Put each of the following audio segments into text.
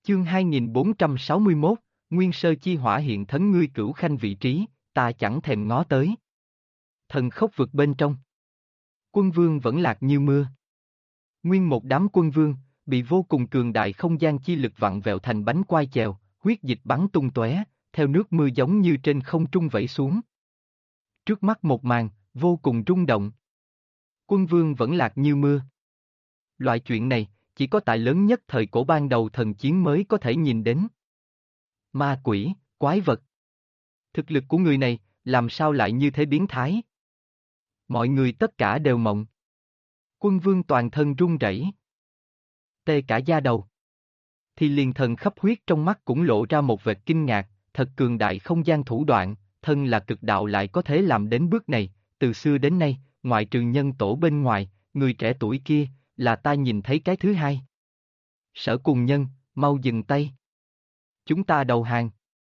Chương 2461, Nguyên sơ chi hỏa hiện thấn ngươi cửu khanh vị trí, ta chẳng thèm ngó tới. Thần khốc vực bên trong. Quân vương vẫn lạc như mưa. Nguyên một đám quân vương, bị vô cùng cường đại không gian chi lực vặn vẹo thành bánh quai chèo, huyết dịch bắn tung tóe, theo nước mưa giống như trên không trung vẩy xuống. Trước mắt một màn, vô cùng rung động. Quân vương vẫn lạc như mưa. Loại chuyện này, chỉ có tại lớn nhất thời cổ ban đầu thần chiến mới có thể nhìn đến. Ma quỷ, quái vật. Thực lực của người này, làm sao lại như thế biến thái? Mọi người tất cả đều mộng. Quân vương toàn thân run rẩy, tê cả da đầu. Thì liền thần khắp huyết trong mắt cũng lộ ra một vệt kinh ngạc, thật cường đại không gian thủ đoạn, thân là cực đạo lại có thể làm đến bước này, từ xưa đến nay, ngoại trừ nhân tổ bên ngoài, người trẻ tuổi kia, là ta nhìn thấy cái thứ hai. Sở Cùng Nhân, mau dừng tay. Chúng ta đầu hàng.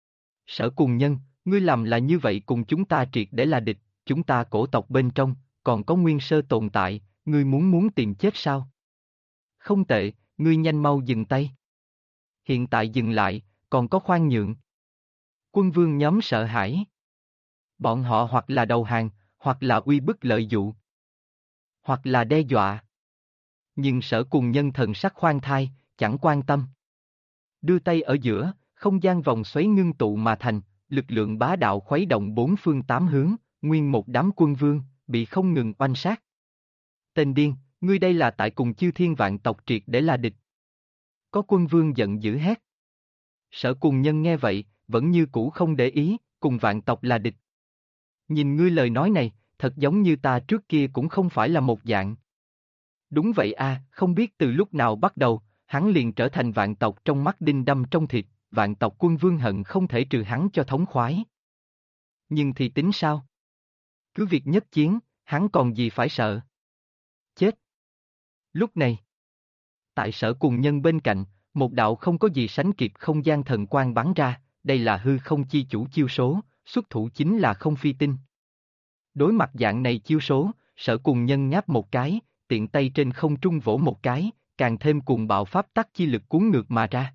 Sở Cùng Nhân, ngươi làm là như vậy cùng chúng ta triệt để là địch, chúng ta cổ tộc bên trong, còn có nguyên sơ tồn tại, ngươi muốn tìm chết sao? Không tệ, ngươi nhanh mau dừng tay. Hiện tại dừng lại, còn có khoan nhượng. Quân vương nhóm sợ hãi. Bọn họ hoặc là đầu hàng, hoặc là uy bức lợi dụ, hoặc là đe dọa. Nhưng Sở Cùng Nhân thần sắc khoan thai, chẳng quan tâm. Đưa tay ở giữa, không gian vòng xoáy ngưng tụ mà thành, lực lượng bá đạo khuấy động bốn phương tám hướng, nguyên một đám quân vương, bị không ngừng oanh sát. Tên điên, ngươi đây là tại cùng chư thiên vạn tộc triệt để là địch. Có quân vương giận dữ hét. Sở Cùng Nhân nghe vậy, vẫn như cũ không để ý, cùng vạn tộc là địch. Nhìn ngươi lời nói này, thật giống như ta trước kia cũng không phải là một dạng. Đúng vậy a, không biết từ lúc nào bắt đầu, hắn liền trở thành vạn tộc trong mắt đinh đâm trong thịt, vạn tộc quân vương hận không thể trừ hắn cho thống khoái. Nhưng thì tính sao? Cứ việc nhất chiến, hắn còn gì phải sợ? Chết. Lúc này, tại Sở Cùng Nhân bên cạnh, một đạo không có gì sánh kịp không gian thần quang bắn ra, đây là hư không chi chủ chiêu số, xuất thủ chính là không phi tinh. Đối mặt dạng này chiêu số, Sở Cùng Nhân ngáp một cái, tiện tay trên không trung vỗ một cái, càng thêm cuồng bạo pháp tắc chi lực cuốn ngược mà ra.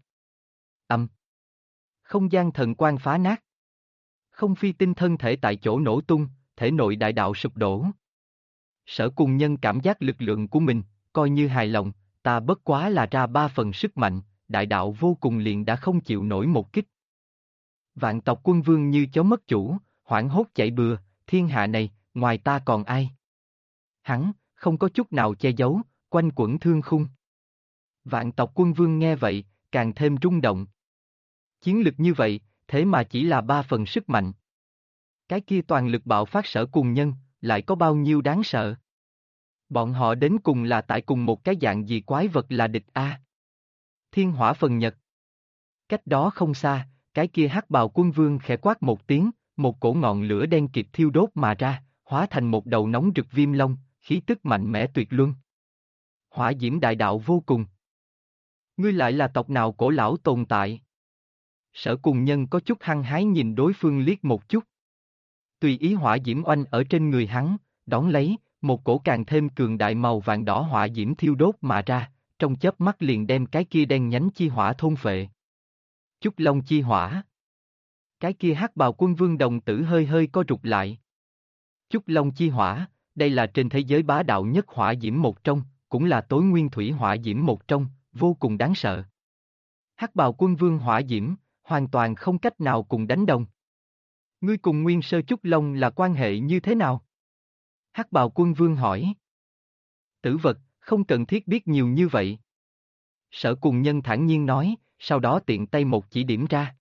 Không gian thần quang phá nát. Không phi tinh thân thể tại chỗ nổ tung, thể nội đại đạo sụp đổ. Sở Cùng Nhân cảm giác lực lượng của mình, coi như hài lòng, ta bất quá là ra 3 phần sức mạnh, đại đạo vô cùng liền đã không chịu nổi một kích. Vạn tộc quân vương như chó mất chủ, hoảng hốt chạy bừa, thiên hạ này, ngoài ta còn ai? Hắn, không có chút nào che giấu, quanh quẩn thương khung. Vạn tộc quân vương nghe vậy, càng thêm rung động. Chiến lực như vậy, thế mà chỉ là 3 phần sức mạnh. Cái kia toàn lực bạo phát Sở Cùng Nhân, lại có bao nhiêu đáng sợ? Bọn họ đến cùng là tại cùng một cái dạng gì quái vật là địch a? Thiên hỏa phần nhật. Cách đó không xa, cái kia hắc bào quân vương khẽ quát một tiếng, một cổ ngọn lửa đen kịt thiêu đốt mà ra, hóa thành một đầu nóng rực viêm long, khí tức mạnh mẽ tuyệt luân. Hỏa diễm đại đạo vô cùng. Ngươi lại là tộc nào cổ lão tồn tại? Sở Cùng Nhân có chút hăng hái nhìn đối phương liếc một chút. Tùy ý hỏa diễm oanh ở trên người hắn, đón lấy, một cổ càng thêm cường đại màu vàng đỏ hỏa diễm thiêu đốt mà ra, trong chớp mắt liền đem cái kia đen nhánh chi hỏa thôn phệ. Chúc Long chi hỏa. Cái kia hắc bào quân vương đồng tử hơi hơi co rụt lại. Chúc Long chi hỏa, đây là trên thế giới bá đạo nhất hỏa diễm một trong, cũng là tối nguyên thủy hỏa diễm một trong, vô cùng đáng sợ. Hắc bào quân vương hỏa diễm, hoàn toàn không cách nào cùng đánh đồng. Ngươi cùng nguyên sơ Chúc Long là quan hệ như thế nào? Hắc bào quân vương hỏi. Tử vật, không cần thiết biết nhiều như vậy. Sở Cùng Nhân thản nhiên nói, sau đó tiện tay một chỉ điểm ra.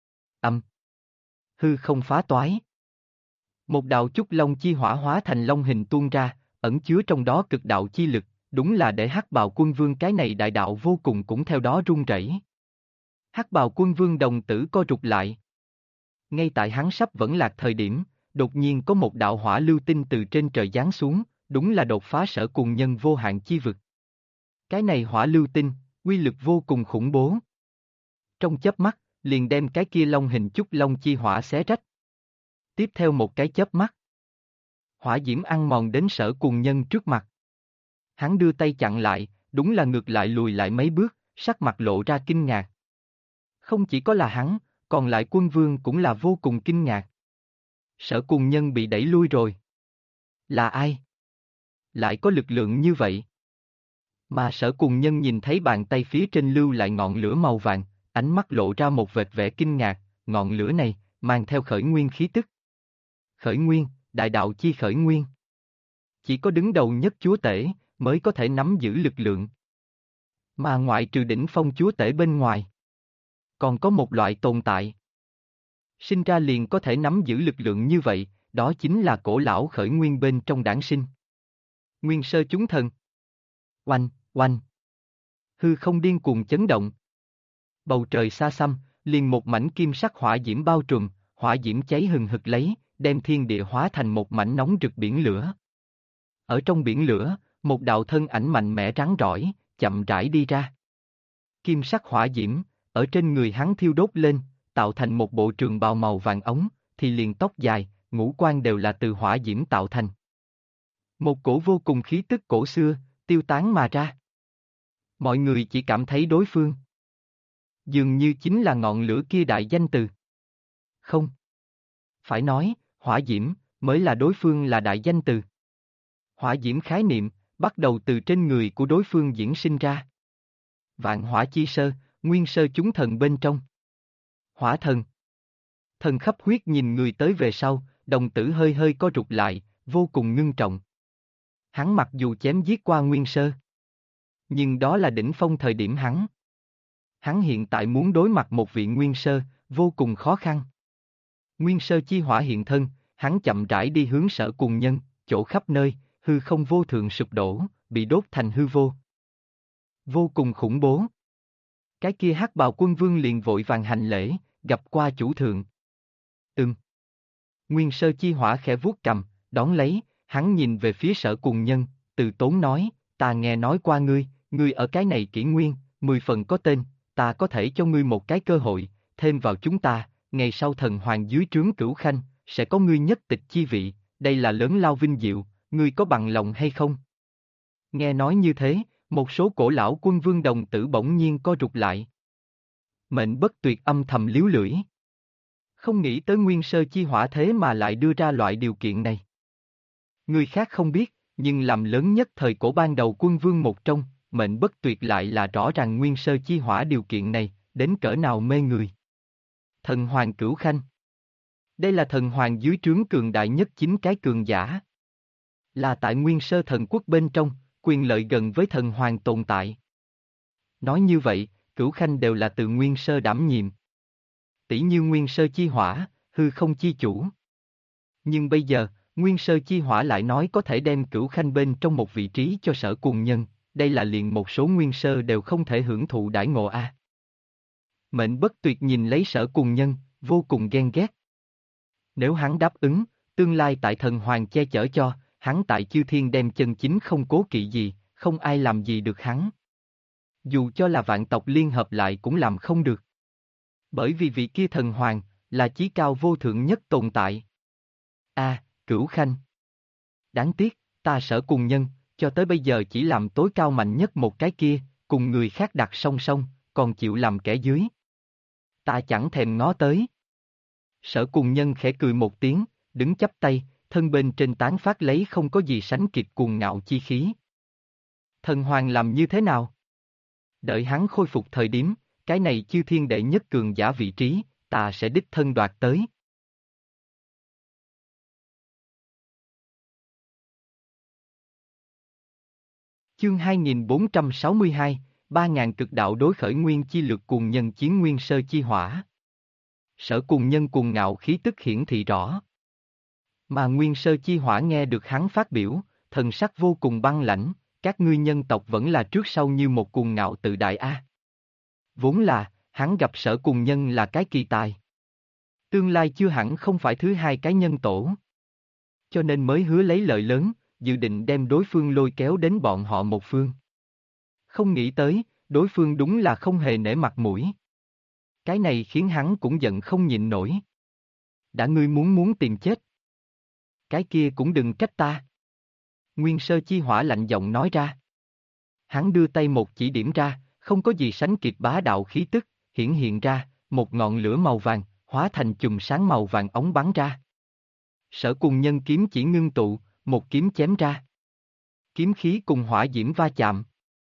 Hư không phá toái. Một đạo Chúc Long chi hỏa hóa thành long hình tuôn ra, ẩn chứa trong đó cực đạo chi lực, đúng là để hắc bào quân vương cái này đại đạo vô cùng cũng theo đó run rẩy. Hắc bào quân vương đồng tử co rụt lại. Ngay tại hắn sắp vẫn lạc thời điểm, đột nhiên có một đạo hỏa lưu tinh từ trên trời giáng xuống, đúng là đột phá Sở Cùng Nhân vô hạn chi vực. Cái này hỏa lưu tinh, uy lực vô cùng khủng bố. Trong chớp mắt, liền đem cái kia long hình Chúc Long chi hỏa xé rách. Tiếp theo một cái chớp mắt, hỏa diễm ăn mòn đến Sở Cùng Nhân trước mặt. Hắn đưa tay chặn lại, đúng là ngược lại lùi lại mấy bước, sắc mặt lộ ra kinh ngạc. Không chỉ có là hắn, còn lại quân vương cũng là vô cùng kinh ngạc. Sở Cùng Nhân bị đẩy lui rồi. Là ai? Lại có lực lượng như vậy? Mà Sở Cùng Nhân nhìn thấy bàn tay phía trên lưu lại ngọn lửa màu vàng, ánh mắt lộ ra một vệt vẻ kinh ngạc, ngọn lửa này, mang theo khởi nguyên khí tức. Khởi nguyên, đại đạo chi khởi nguyên. Chỉ có đứng đầu nhất chúa tể, mới có thể nắm giữ lực lượng. Mà ngoại trừ đỉnh phong chúa tể bên ngoài, còn có một loại tồn tại. Sinh ra liền có thể nắm giữ lực lượng như vậy, đó chính là cổ lão khởi nguyên bên trong đản sinh. Nguyên sơ chúng thần. Oanh, oanh. Hư không điên cuồng chấn động. Bầu trời xa xăm, liền một mảnh kim sắc hỏa diễm bao trùm, hỏa diễm cháy hừng hực lấy, đem thiên địa hóa thành một mảnh nóng rực biển lửa. Ở trong biển lửa, một đạo thân ảnh mạnh mẽ rắn rỏi, chậm rãi đi ra. Kim sắc hỏa diễm, ở trên người hắn thiêu đốt lên, tạo thành một bộ trường bào màu vàng ống, thì liền tóc dài, ngũ quan đều là từ hỏa diễm tạo thành. Một cổ vô cùng khí tức cổ xưa, tiêu tán mà ra. Mọi người chỉ cảm thấy đối phương dường như chính là ngọn lửa kia đại danh từ. Không. Phải nói, hỏa diễm, mới là đối phương là đại danh từ. Hỏa diễm khái niệm, bắt đầu từ trên người của đối phương diễn sinh ra. Vạn hỏa chi sơ, nguyên sơ chúng thần bên trong. Hỏa thần. Thần khắp huyết nhìn người tới về sau, đồng tử hơi hơi co rụt lại, vô cùng ngưng trọng. Hắn mặc dù chém giết qua nguyên sơ, nhưng đó là đỉnh phong thời điểm hắn. Hắn hiện tại muốn đối mặt một vị nguyên sơ, vô cùng khó khăn. Nguyên sơ chi hỏa hiện thân, hắn chậm rãi đi hướng Sở Cùng Nhân, chỗ khắp nơi, hư không vô thượng sụp đổ, bị đốt thành hư vô. Vô cùng khủng bố. Cái kia hắc bào quân vương liền vội vàng hành lễ, gặp qua chủ thượng. Nguyên sơ chi hỏa khẽ vuốt cầm, đón lấy, hắn nhìn về phía Sở Cùng Nhân, từ tốn nói, ta nghe nói qua ngươi ở cái này kỷ nguyên, 10 phần có tên, ta có thể cho ngươi một cái cơ hội, thêm vào chúng ta, ngày sau thần hoàng dưới trướng Cửu Khanh, sẽ có ngươi nhất tịch chi vị, đây là lớn lao vinh diệu, ngươi có bằng lòng hay không? Nghe nói như thế, một số cổ lão quân vương đồng tử bỗng nhiên co rụt lại. Mệnh bất tuyệt âm thầm liếu lưỡi. Không nghĩ tới nguyên sơ chi hỏa thế mà lại đưa ra loại điều kiện này. Người khác không biết, nhưng làm lớn nhất thời cổ ban đầu quân vương một trong, mệnh bất tuyệt lại là rõ ràng nguyên sơ chi hỏa điều kiện này, đến cỡ nào mê người. Thần hoàng Cửu Khanh. Đây là thần hoàng dưới trướng cường đại nhất chính cái cường giả. Là tại nguyên sơ thần quốc bên trong, quyền lợi gần với thần hoàng tồn tại. Nói như vậy, Cửu Khanh đều là từ nguyên sơ đảm nhiệm. Tỷ như nguyên sơ chi hỏa, hư không chi chủ. Nhưng bây giờ, nguyên sơ chi hỏa lại nói có thể đem Cửu Khanh bên trong một vị trí cho Sở Cùng Nhân, đây là liền một số nguyên sơ đều không thể hưởng thụ đãi ngộ a. Mệnh bất tuyệt nhìn lấy Sở Cùng Nhân, vô cùng ghen ghét. Nếu hắn đáp ứng, tương lai tại thần hoàng che chở cho, hắn tại chư thiên đem chân chính không cố kỵ gì, không ai làm gì được hắn. Dù cho là vạn tộc liên hợp lại cũng làm không được. Bởi vì vị kia thần hoàng, là chí cao vô thượng nhất tồn tại. Cửu Khanh. Đáng tiếc, ta Sở Cùng Nhân, cho tới bây giờ chỉ làm tối cao mạnh nhất một cái kia, cùng người khác đặt song song, còn chịu làm kẻ dưới. Ta chẳng thèm ngó tới. Sở Cùng Nhân khẽ cười một tiếng, đứng chắp tay, thân bên trên tán phát lấy không có gì sánh kịp cuồng ngạo chi khí. Thần hoàng làm như thế nào? Đợi hắn khôi phục thời điểm, cái này chư thiên đệ nhất cường giả vị trí, ta sẽ đích thân đoạt tới. Chương 2462, 3.000 cực đạo đối khởi nguyên chi lược cuồng nhân chiến nguyên sơ chi hỏa. Sở Cùng Nhân cuồng ngạo khí tức hiển thị rõ. Mà nguyên sơ chi hỏa nghe được hắn phát biểu, thần sắc vô cùng băng lãnh, các ngươi nhân tộc vẫn là trước sau như một cuồng ngạo tự đại a. Vốn là, hắn gặp Sở Cùng Nhân là cái kỳ tài. Tương lai chưa hẳn không phải thứ hai cái nhân tổ. Cho nên mới hứa lấy lợi lớn, dự định đem đối phương lôi kéo đến bọn họ một phương. Không nghĩ tới, đối phương đúng là không hề nể mặt mũi. Cái này khiến hắn cũng giận không nhịn nổi. Đã ngươi muốn tìm chết. Cái kia cũng đừng trách ta. Nguyên sơ chi hỏa lạnh giọng nói ra. Hắn đưa tay một chỉ điểm ra, không có gì sánh kịp bá đạo khí tức, hiển hiện ra, một ngọn lửa màu vàng, hóa thành chùm sáng màu vàng ống bắn ra. Sở Cùng Nhân kiếm chỉ ngưng tụ, một kiếm chém ra. Kiếm khí cùng hỏa diễm va chạm.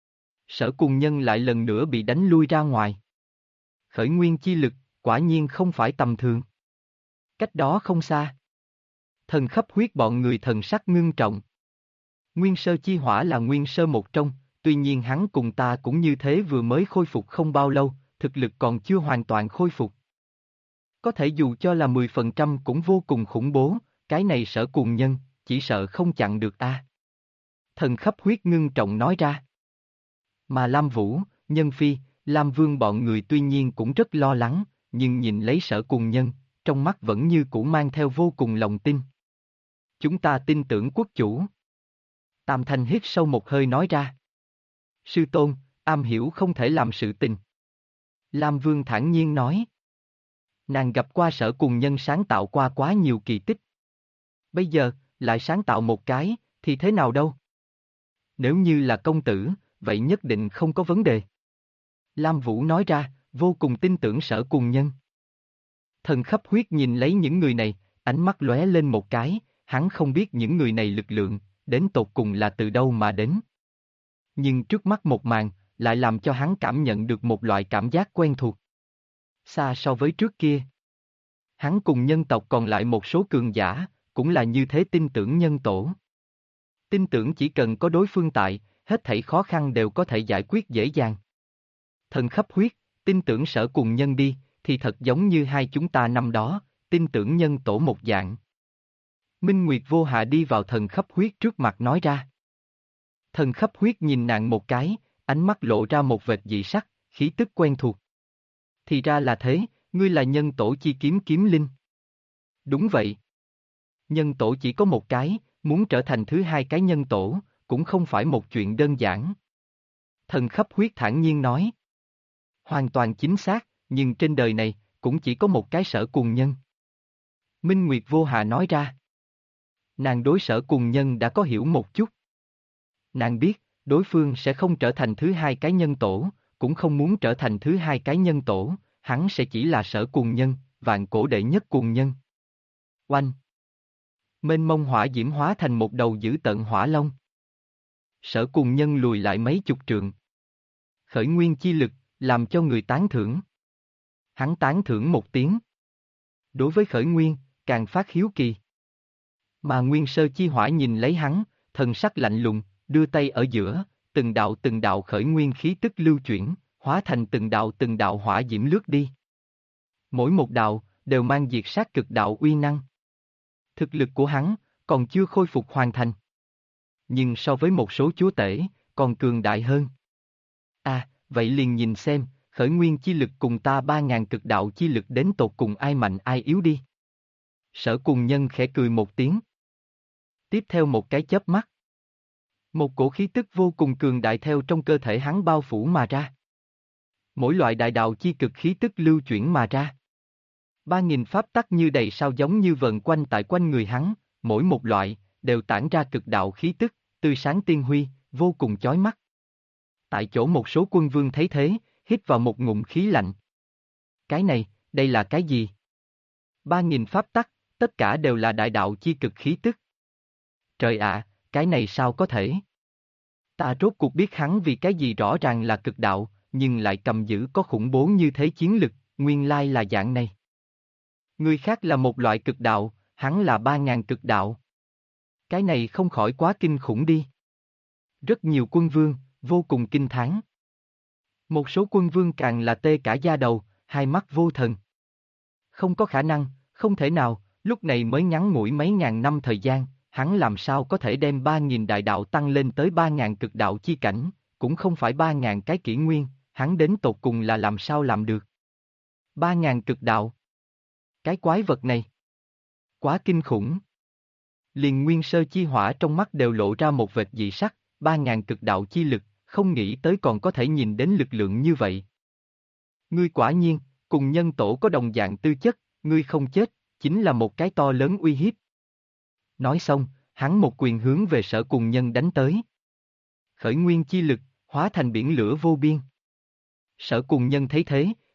Sở Cùng Nhân lại lần nữa bị đánh lui ra ngoài. Khởi nguyên chi lực, quả nhiên không phải tầm thường. Cách đó không xa. Thần khắp huyết bọn người thần sắc ngưng trọng. Nguyên sơ chi hỏa là nguyên sơ một trong, tuy nhiên hắn cùng ta cũng như thế vừa mới khôi phục không bao lâu, thực lực còn chưa hoàn toàn khôi phục. Có thể dù cho là 10% cũng vô cùng khủng bố, cái này Sở Cùng Nhân, chỉ sợ không chặn được a. Thần khắp huyết ngưng trọng nói ra. Mà Lam Vũ, Nhân Phi, Lam Vương bọn người tuy nhiên cũng rất lo lắng, nhưng nhìn lấy Sở Cùng Nhân, trong mắt vẫn như cũ mang theo vô cùng lòng tin. Chúng ta tin tưởng quốc chủ. Tam Thanh hít sâu một hơi nói ra. Sư tôn, am hiểu không thể làm sự tình. Lam Vương thản nhiên nói. Nàng gặp qua Sở Cùng Nhân sáng tạo qua quá nhiều kỳ tích. Bây giờ, lại sáng tạo một cái, thì thế nào đâu? Nếu như là công tử, vậy nhất định không có vấn đề. Lam Vũ nói ra, vô cùng tin tưởng Sở Cùng Nhân. Thần khắp huyết nhìn lấy những người này, ánh mắt lóe lên một cái, hắn không biết những người này lực lượng, đến tột cùng là từ đâu mà đến. Nhưng trước mắt một màn, lại làm cho hắn cảm nhận được một loại cảm giác quen thuộc. Xa so với trước kia. Hắn cùng nhân tộc còn lại một số cường giả, cũng là như thế tin tưởng nhân tổ. Tin tưởng chỉ cần có đối phương tại, hết thảy khó khăn đều có thể giải quyết dễ dàng. Thần khắp huyết, tin tưởng Sở Cùng Nhân đi, thì thật giống như hai chúng ta năm đó, tin tưởng nhân tổ một dạng. Minh Nguyệt Vô Hạ đi vào thần khắp huyết trước mặt nói ra. Thần khắp huyết nhìn nàng một cái, ánh mắt lộ ra một vệt dị sắc, khí tức quen thuộc. Thì ra là thế, ngươi là nhân tổ chi kiếm kiếm linh. Đúng vậy. Nhân tổ chỉ có một cái, muốn trở thành thứ hai cái nhân tổ, cũng không phải một chuyện đơn giản. Thần khắp huyết thản nhiên nói. Hoàn toàn chính xác, nhưng trên đời này, cũng chỉ có một cái Sở Cùng Nhân. Minh Nguyệt Vô Hạ nói ra. Nàng đối Sở Cùng Nhân đã có hiểu một chút. Nàng biết, đối phương sẽ không trở thành thứ hai cái nhân tổ, cũng không muốn trở thành thứ hai cái nhân tổ, hắn sẽ chỉ là Sở Cùng Nhân, vạn cổ đệ nhất cùng nhân. Oanh! Mênh mông hỏa diễm hóa thành một đầu dữ tợn hỏa long. Sở Cùng Nhân lùi lại mấy chục trượng. Khởi nguyên chi lực, làm cho người tán thưởng. Hắn tán thưởng một tiếng. Đối với khởi nguyên, càng phát hiếu kỳ. Mà nguyên sơ chi hỏa nhìn lấy hắn, thần sắc lạnh lùng, đưa tay ở giữa, từng đạo khởi nguyên khí tức lưu chuyển, hóa thành từng đạo hỏa diễm lướt đi. Mỗi một đạo, đều mang diệt sát cực đạo uy năng. Thực lực của hắn, còn chưa khôi phục hoàn thành. Nhưng so với một số chúa tể, còn cường đại hơn. Vậy liền nhìn xem, khởi nguyên chi lực cùng ta 3.000 cực đạo chi lực đến tột cùng ai mạnh ai yếu đi. Sở Cùng Nhân khẽ cười một tiếng. Tiếp theo một cái chớp mắt. Một cổ khí tức vô cùng cường đại theo trong cơ thể hắn bao phủ mà ra. Mỗi loại đại đạo chi cực khí tức lưu chuyển mà ra. 3.000 pháp tắc như đầy sao giống như vần quanh tại quanh người hắn, mỗi một loại, đều tản ra cực đạo khí tức, tươi sáng tiên huy, vô cùng chói mắt. Tại chỗ một số quân vương thấy thế, hít vào một ngụm khí lạnh. Cái này, đây là cái gì? 3.000 pháp tắc, tất cả đều là đại đạo chi cực khí tức. Trời ạ, cái này sao có thể? Ta rốt cuộc biết hắn vì cái gì rõ ràng là cực đạo, nhưng lại cầm giữ có khủng bố như thế chiến lực, nguyên lai là dạng này. Người khác là một loại cực đạo, hắn là 3.000 cực đạo. Cái này không khỏi quá kinh khủng đi. Rất nhiều quân vương, vô cùng kinh thán. Một số quân vương càng là tê cả da đầu, hai mắt vô thần. Không có khả năng, không thể nào, lúc này mới ngắn ngủi mấy ngàn năm thời gian, hắn làm sao có thể đem 3.000 đại đạo tăng lên tới 3.000 cực đạo chi cảnh, cũng không phải 3.000 cái kỷ nguyên, hắn đến tột cùng là làm sao làm được. 3.000 cực đạo. Cái quái vật này. Quá kinh khủng. Liền nguyên sơ chi hỏa trong mắt đều lộ ra một vệt dị sắc, 3.000 cực đạo chi lực, không nghĩ tới còn có thể nhìn đến lực lượng như vậy. Ngươi quả nhiên, cùng nhân tổ có đồng dạng tư chất, ngươi không chết, chính là một cái to lớn uy hiếp. Nói xong, hắn một quyền hướng về Sở Cùng Nhân đánh tới. Khởi nguyên chi lực, hóa thành biển lửa vô biên. Sở Cùng Nhân thấy thế,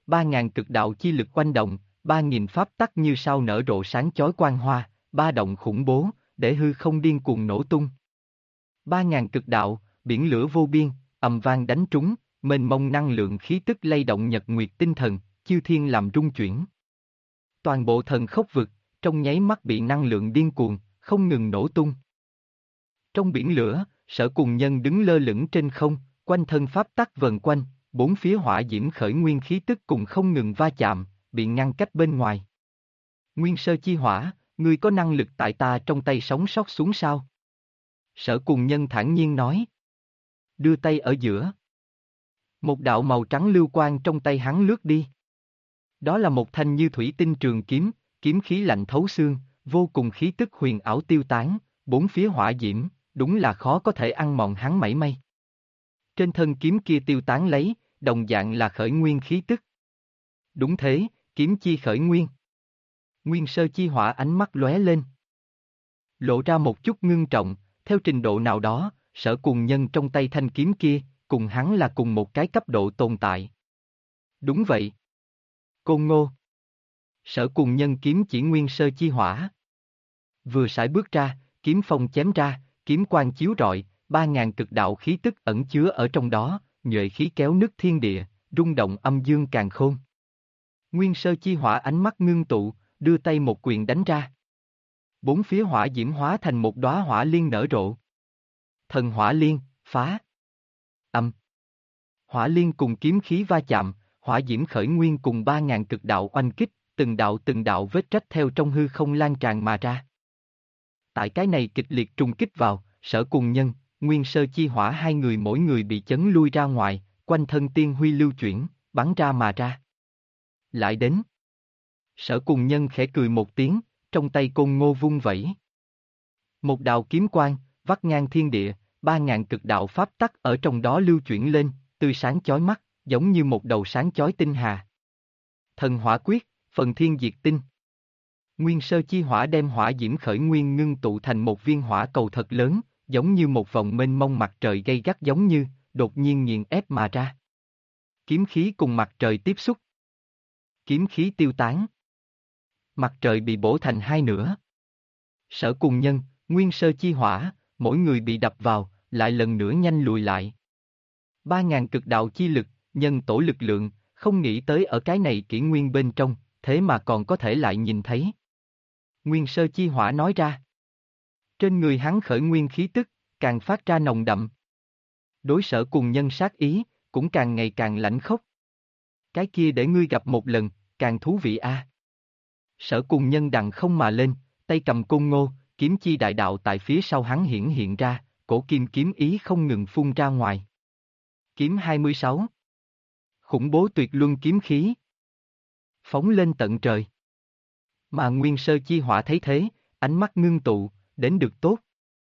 3.000 cực đạo chi lực oanh động, 3.000 pháp tắc như sao nở rộ sáng chói quang hoa, ba động khủng bố, để hư không điên cuồng nổ tung. 3.000 cực đạo, biển lửa vô biên, ầm vang đánh trúng, mênh mông năng lượng khí tức lay động nhật nguyệt tinh thần, chư thiên làm rung chuyển. Toàn bộ thần khốc vực, trong nháy mắt bị năng lượng điên cuồng, không ngừng nổ tung. Trong biển lửa, Sở Cùng Nhân đứng lơ lửng trên không, quanh thân pháp tắc vần quanh, bốn phía hỏa diễm khởi nguyên khí tức cùng không ngừng va chạm, bị ngăn cách bên ngoài. Nguyên Sơ Chi Hỏa, ngươi có năng lực tại ta trong tay sống sót xuống sao? Sở Cùng Nhân thản nhiên nói. Đưa tay ở giữa. Một đạo màu trắng lưu quang trong tay hắn lướt đi. Đó là một thanh như thủy tinh trường kiếm, kiếm khí lạnh thấu xương, vô cùng khí tức huyền ảo tiêu tán, bốn phía hỏa diễm, đúng là khó có thể ăn mòn hắn mảy may. Trên thân kiếm kia tiêu tán lấy, đồng dạng là khởi nguyên khí tức. Đúng thế, kiếm chi khởi nguyên. Nguyên Sơ Chi Hỏa ánh mắt lóe lên. Lộ ra một chút ngưng trọng, theo trình độ nào đó, Sở Cùng Nhân trong tay thanh kiếm kia, cùng hắn là cùng một cái cấp độ tồn tại. Đúng vậy. Côn Ngô. Sở Cùng Nhân kiếm chỉ Nguyên Sơ Chi Hỏa. Vừa sải bước ra, kiếm phong chém ra, kiếm quang chiếu rọi, 3.000 cực đạo khí tức ẩn chứa ở trong đó, nhuệ khí kéo nứt thiên địa, rung động âm dương càn khôn. Nguyên Sơ Chi Hỏa ánh mắt ngưng tụ, đưa tay một quyền đánh ra. Bốn phía hỏa diễm hóa thành một đóa hỏa liên nở rộ. Thần hỏa liên, phá. Âm. Hỏa liên cùng kiếm khí va chạm, hỏa diễm khởi nguyên cùng 3.000 cực đạo oanh kích, từng đạo vết rách theo trong hư không lan tràn mà ra. Tại cái này kịch liệt trùng kích vào, Sở Cùng Nhân, Nguyên Sơ Chi Hỏa hai người mỗi người bị chấn lui ra ngoài, quanh thân tiên huy lưu chuyển, bắn ra mà ra. Lại đến. Sở Cùng Nhân khẽ cười một tiếng, trong tay Côn Ngô vung vẩy. Một đạo kiếm quang, vắt ngang thiên địa, 3.000 cực đạo pháp tắc ở trong đó lưu chuyển lên, tươi sáng chói mắt, giống như một đầu sáng chói tinh hà. Thần hỏa quyết, phần thiên diệt tinh. Nguyên Sơ Chi Hỏa đem hỏa diễm khởi nguyên ngưng tụ thành một viên hỏa cầu thật lớn, giống như một vòng mênh mông mặt trời gay gắt giống như, đột nhiên nghiền ép mà ra. Kiếm khí cùng mặt trời tiếp xúc. Kiếm khí tiêu tán. Mặt trời bị bổ thành hai nửa. Sở Cùng Nhân, Nguyên Sơ Chi Hỏa, mỗi người bị đập vào, lại lần nữa nhanh lùi lại. 3.000 cực đạo chi lực, nhân tổ lực lượng, không nghĩ tới ở cái này kỷ nguyên bên trong, thế mà còn có thể lại nhìn thấy. Nguyên Sơ Chi Hỏa nói ra. Trên người hắn khởi nguyên khí tức, càng phát ra nồng đậm. Đối Sở Cùng Nhân sát ý, cũng càng ngày càng lãnh khốc. Cái kia để ngươi gặp một lần, càng thú vị a. Sở Cùng Nhân đằng không mà lên, tay cầm côn ngô, kiếm chi đại đạo tại phía sau hắn hiện ra, cổ kim kiếm ý không ngừng phun ra ngoài. Kiếm 26. Khủng bố tuyệt luân kiếm khí. Phóng lên tận trời. Mà Nguyên Sơ Chi Hỏa thấy thế, ánh mắt ngưng tụ, đến được tốt.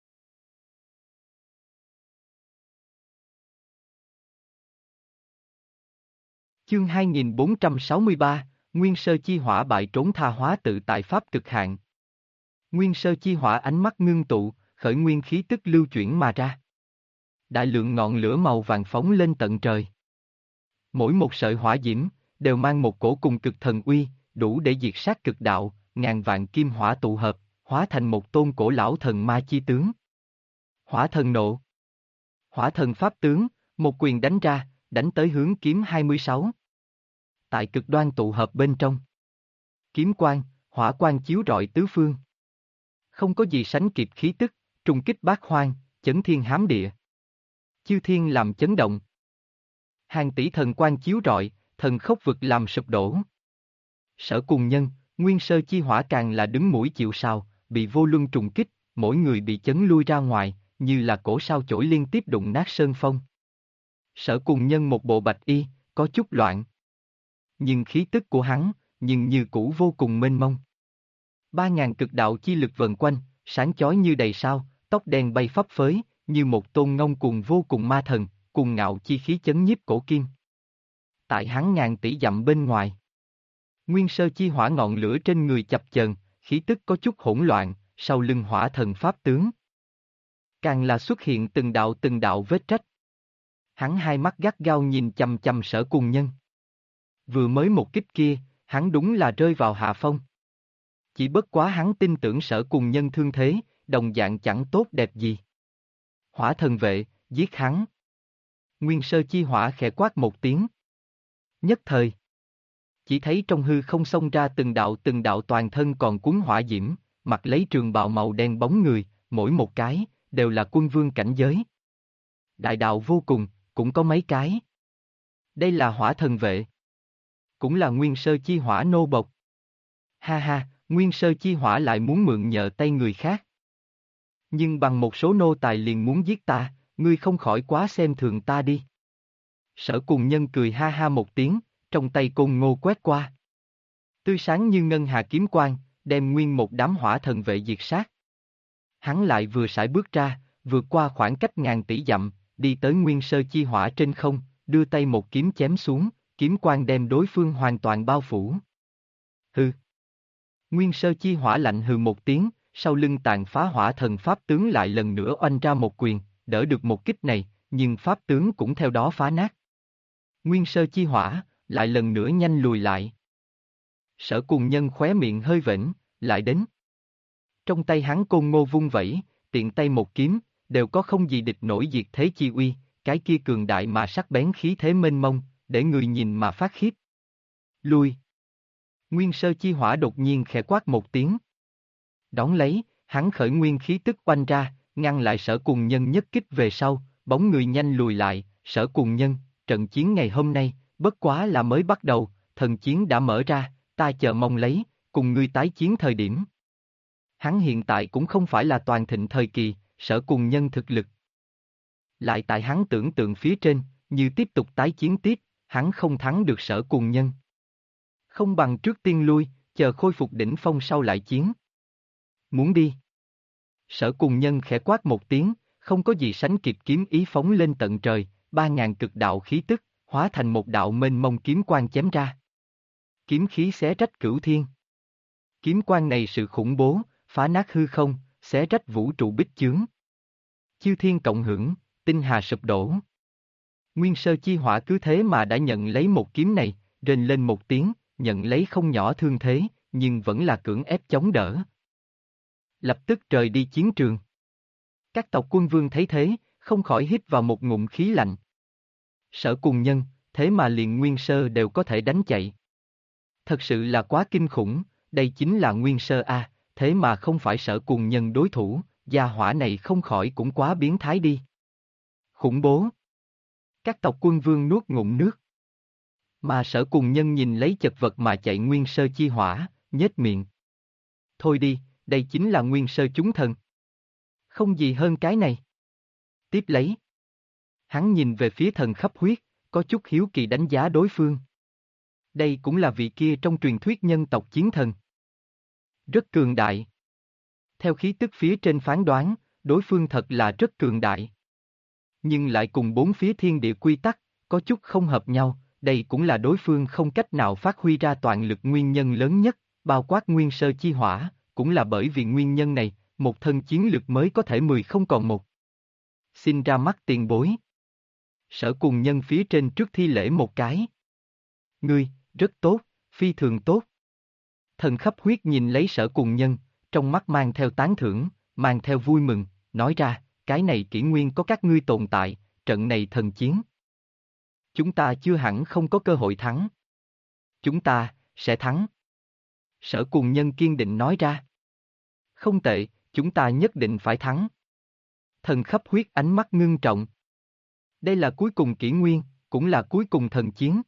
Chương 2463, Nguyên Sơ Chi Hỏa bại trốn tha hóa tự tại pháp cực hạn. Nguyên Sơ Chi Hỏa ánh mắt ngưng tụ, khởi nguyên khí tức lưu chuyển mà ra. Đại lượng ngọn lửa màu vàng phóng lên tận trời. Mỗi một sợi hỏa diễm, đều mang một cổ cùng cực thần uy, đủ để diệt sát cực đạo, ngàn vạn kim hỏa tụ hợp, hóa thành một tôn cổ lão thần ma chi tướng. Hỏa thần nộ. Hỏa thần pháp tướng, một quyền đánh ra, đánh tới hướng kiếm 26. Tại cực đoan tụ hợp bên trong. Kiếm quang, hỏa quang chiếu rọi tứ phương. Không có gì sánh kịp khí tức, trùng kích bát hoang, chấn thiên hám địa. Chư thiên làm chấn động. Hàng tỷ thần quang chiếu rọi, thần khốc vực làm sụp đổ. Sở Cùng Nhân, Nguyên Sơ Chi Hỏa càng là đứng mũi chịu sào, bị vô luân trùng kích, mỗi người bị chấn lui ra ngoài, như là cổ sao chổi liên tiếp đụng nát sơn phong. Sở Cùng Nhân một bộ bạch y, có chút loạn. Nhưng khí tức của hắn, nhưng như cũ vô cùng mênh mông. 3.000 cực đạo chi lực vần quanh, sáng chói như đầy sao, tóc đen bay phấp phới, như một tôn ngông cuồng vô cùng ma thần, cuồng ngạo chi khí chấn nhiếp cổ kim. Tại hắn ngàn tỷ dặm bên ngoài. Nguyên Sơ Chi Hỏa ngọn lửa trên người chập chờn, khí tức có chút hỗn loạn, sau lưng hỏa thần pháp tướng. Càng là xuất hiện từng đạo vết rách. Hắn hai mắt gắt gao nhìn chằm chằm Sở Cùng Nhân. vừa mới một kích kia, hắn đúng là rơi vào hạ phong. Chỉ bất quá hắn tin tưởng Sở Cùng Nhân thương thế, đồng dạng chẳng tốt đẹp gì. Hỏa thần vệ, giết hắn. Nguyên Sơ Chi Hỏa khẽ quát một tiếng. Nhất thời. Chỉ thấy trong hư không xông ra từng đạo toàn thân còn cuốn hỏa diễm, mặc lấy trường bào màu đen bóng người, mỗi một cái, đều là quân vương cảnh giới. Đại đạo vô cùng, cũng có mấy cái. Đây là hỏa thần vệ. Cũng là Nguyên Sơ Chi Hỏa nô bộc. Ha ha, Nguyên Sơ Chi Hỏa lại muốn mượn nhờ tay người khác. Nhưng bằng một số nô tài liền muốn giết ta, ngươi không khỏi quá xem thường ta đi. Sở Cùng Nhân cười ha ha một tiếng, trong tay côn ngô quét qua. Tươi sáng như ngân hà kiếm quang, đem nguyên một đám hỏa thần vệ diệt sát. Hắn lại vừa sải bước ra, vượt qua khoảng cách ngàn tỷ dặm, đi tới Nguyên Sơ Chi Hỏa trên không, đưa tay một kiếm chém xuống, kiếm quang đem đối phương hoàn toàn bao phủ. Hừ. Nguyên Sơ Chi Hỏa lạnh hừ một tiếng, sau lưng tàn phá hỏa thần pháp tướng lại lần nữa oanh ra một quyền, đỡ được một kích này, nhưng pháp tướng cũng theo đó phá nát. Nguyên Sơ Chi Hỏa, lại lần nữa nhanh lùi lại. Sở Cùng Nhân khóe miệng hơi vểnh, lại đến. Trong tay hắn côn ngô vung vẩy, tiện tay một kiếm, đều có không gì địch nổi diệt thế chi uy, cái kia cường đại mà sắc bén khí thế mênh mông, để người nhìn mà phát khiếp. Lui. Nguyên Sơ Chi Hỏa đột nhiên khẽ quát một tiếng. Đón lấy, hắn khởi nguyên khí tức oanh ra, ngăn lại Sở Cùng Nhân nhất kích về sau, bóng người nhanh lùi lại. Sở Cùng Nhân, trận chiến ngày hôm nay, bất quá là mới bắt đầu, thần chiến đã mở ra, ta chờ mong lấy, cùng ngươi tái chiến thời điểm. Hắn hiện tại cũng không phải là toàn thịnh thời kỳ, Sở Cùng Nhân thực lực. Lại tại hắn tưởng tượng phía trên, như tiếp tục tái chiến tiếp, hắn không thắng được Sở Cùng Nhân. Không bằng trước tiên lui, chờ khôi phục đỉnh phong sau lại chiến. Muốn đi. Sở Cùng Nhân khẽ quát một tiếng, không có gì sánh kịp kiếm ý phóng lên tận trời, 3.000 cực đạo khí tức, hóa thành một đạo mênh mông kiếm quang chém ra. Kiếm khí xé rách cửu thiên. Kiếm quang này sự khủng bố, phá nát hư không, xé rách vũ trụ bích chướng. Chư thiên cộng hưởng, tinh hà sụp đổ. Nguyên Sơ Chi Hỏa cứ thế mà đã nhận lấy một kiếm này, rên lên một tiếng, nhận lấy không nhỏ thương thế, nhưng vẫn là cưỡng ép chống đỡ. Lập tức rời đi chiến trường. Các tộc quân vương thấy thế, không khỏi hít vào một ngụm khí lạnh. Sở Cùng Nhân, thế mà liền Nguyên Sơ đều có thể đánh chạy. Thật sự là quá kinh khủng, đây chính là Nguyên Sơ a, thế mà không phải Sở Cùng Nhân đối thủ, gia hỏa này không khỏi cũng quá biến thái đi. Khủng bố. Các tộc quân vương nuốt ngụm nước. Mà Sở Cùng Nhân nhìn lấy chật vật mà chạy Nguyên Sơ Chi Hỏa, nhếch miệng. Thôi đi, đây chính là Nguyên Sơ chúng thần. Không gì hơn cái này. Tiếp lấy. Hắn nhìn về phía thần khắp huyết, có chút hiếu kỳ đánh giá đối phương. Đây cũng là vị kia trong truyền thuyết nhân tộc chiến thần. Rất cường đại. Theo khí tức phía trên phán đoán, đối phương thật là rất cường đại. Nhưng lại cùng bốn phía thiên địa quy tắc, có chút không hợp nhau, đây cũng là đối phương không cách nào phát huy ra toàn lực nguyên nhân lớn nhất, bao quát Nguyên Sơ Chi Hỏa, cũng là bởi vì nguyên nhân này, một thân chiến lực mới có thể 10 không còn một. Xin ra mắt tiền bối. Sở Cùng Nhân phía trên trước thi lễ một cái. Ngươi, rất tốt, phi thường tốt. Thần khắp huyết nhìn lấy Sở Cùng Nhân, trong mắt mang theo tán thưởng, mang theo vui mừng, nói ra, cái này kỷ nguyên có các ngươi tồn tại, trận này thần chiến. Chúng ta chưa hẳn không có cơ hội thắng. Chúng ta, sẽ thắng. Sở Cùng Nhân kiên định nói ra. Không tệ, chúng ta nhất định phải thắng. Thần khắp huyết ánh mắt ngưng trọng. Đây là cuối cùng kỷ nguyên, cũng là cuối cùng thần chiến.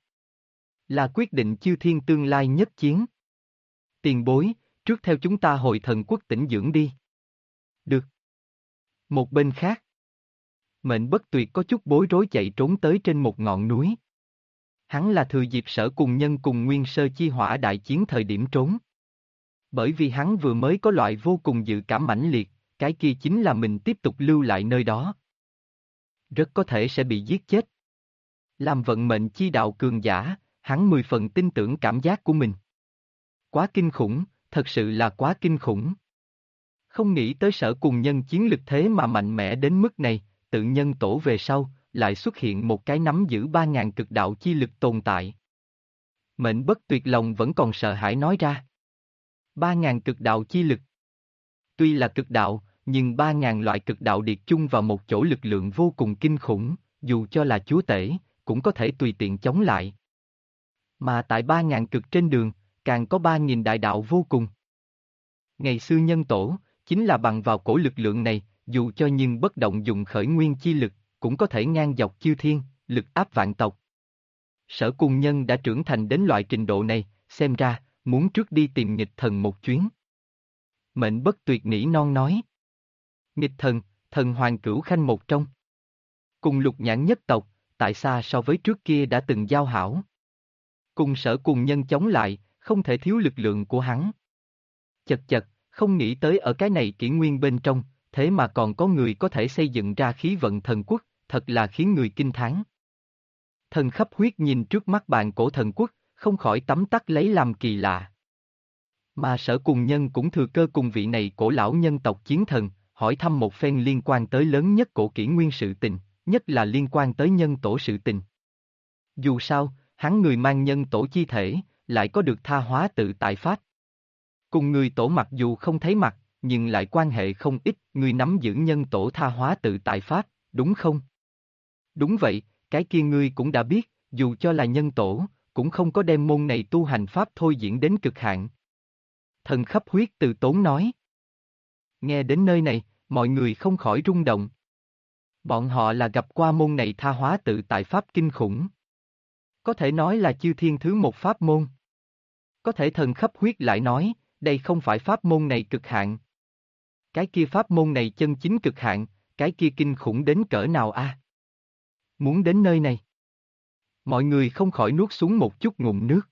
Là quyết định chư thiên tương lai nhất chiến. Tiền bối, trước theo chúng ta hồi thần quốc tĩnh dưỡng đi. Được. Một bên khác. Mệnh Bất Tuyệt có chút bối rối chạy trốn tới trên một ngọn núi. Hắn là thừa dịp Sở Cùng Nhân cùng Nguyên Sơ Chi Hỏa đại chiến thời điểm trốn. Bởi vì hắn vừa mới có loại vô cùng dự cảm mãnh liệt, cái kia chính là mình tiếp tục lưu lại nơi đó. Rất có thể sẽ bị giết chết. Làm vận mệnh chi đạo cường giả, hắn 10 phần tin tưởng cảm giác của mình. Quá kinh khủng, thật sự là quá kinh khủng. Không nghĩ tới Sở Cùng Nhân chiến lực thế mà mạnh mẽ đến mức này, tự nhân tổ về sau, lại xuất hiện một cái nắm giữ 3.000 cực đạo chi lực tồn tại. Mệnh bất tuyệt lòng vẫn còn sợ hãi nói ra. 3.000 cực đạo chi lực. Tuy là cực đạo, nhưng 3.000 loại cực đạo điệt chung vào một chỗ lực lượng vô cùng kinh khủng, dù cho là chúa tể, cũng có thể tùy tiện chống lại. Mà tại 3.000 cực trên đường, càng có 3.000 đại đạo vô cùng. Ngày xưa nhân tổ, chính là bằng vào cổ lực lượng này, dù cho nhưng bất động dùng khởi nguyên chi lực, cũng có thể ngang dọc chư thiên, lực áp vạn tộc. Sở Cùng Nhân đã trưởng thành đến loại trình độ này, xem ra, muốn trước đi tìm nghịch thần một chuyến. Mệnh bất tuyệt nỉ non nói. Nghịch thần, thần hoàng cửu khanh một trong. Cùng Lục Nhãn nhất tộc, tại xa so với trước kia đã từng giao hảo. Cùng Sở Cùng Nhân chống lại, không thể thiếu lực lượng của hắn. Chật chật, không nghĩ tới ở cái này kỷ nguyên bên trong, thế mà còn có người có thể xây dựng ra khí vận thần quốc, thật là khiến người kinh thán. Thần khắp huyết nhìn trước mắt bạn cổ thần quốc, không khỏi tấm tắc lấy làm kỳ lạ. Mà Sở Cùng Nhân cũng thừa cơ cùng vị này cổ lão nhân tộc chiến thần, hỏi thăm một phen liên quan tới lớn nhất cổ kỷ nguyên sự tình, nhất là liên quan tới nhân tổ sự tình. Dù sao, hắn người mang nhân tổ chi thể, lại có được tha hóa tự tại pháp. Cùng người tổ mặc dù không thấy mặt, nhưng lại quan hệ không ít, người nắm giữ nhân tổ tha hóa tự tại pháp, đúng không? Đúng vậy, cái kia ngươi cũng đã biết, dù cho là nhân tổ, cũng không có đem môn này tu hành pháp thôi diễn đến cực hạn. Thần khắp huyết từ tốn nói. Nghe đến nơi này, mọi người không khỏi rung động. Bọn họ là gặp qua môn này tha hóa tự tại pháp kinh khủng. Có thể nói là chư thiên thứ một pháp môn. Có thể thần khắp huyết lại nói, đây không phải pháp môn này cực hạn. Cái kia pháp môn này chân chính cực hạn, cái kia kinh khủng đến cỡ nào a? Muốn đến nơi này. Mọi người không khỏi nuốt xuống một chút ngụm nước.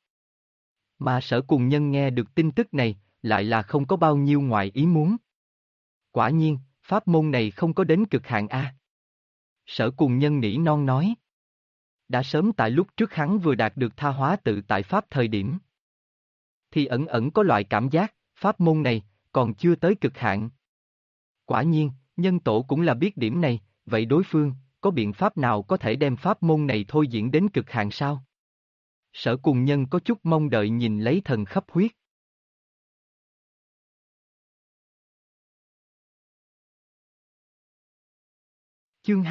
Mà Sở Cùng Nhân nghe được tin tức này, lại là không có bao nhiêu ngoài ý muốn. Quả nhiên, pháp môn này không có đến cực hạn a. Sở Cùng Nhân nỉ non nói. Đã sớm tại lúc trước hắn vừa đạt được tha hóa tự tại pháp thời điểm. Thì ẩn ẩn có loại cảm giác, pháp môn này, còn chưa tới cực hạn. Quả nhiên, nhân tổ cũng là biết điểm này, vậy đối phương, có biện pháp nào có thể đem pháp môn này thôi diễn đến cực hạn sao? Sở Cùng Nhân có chút mong đợi nhìn lấy thần khắp huyết. Chương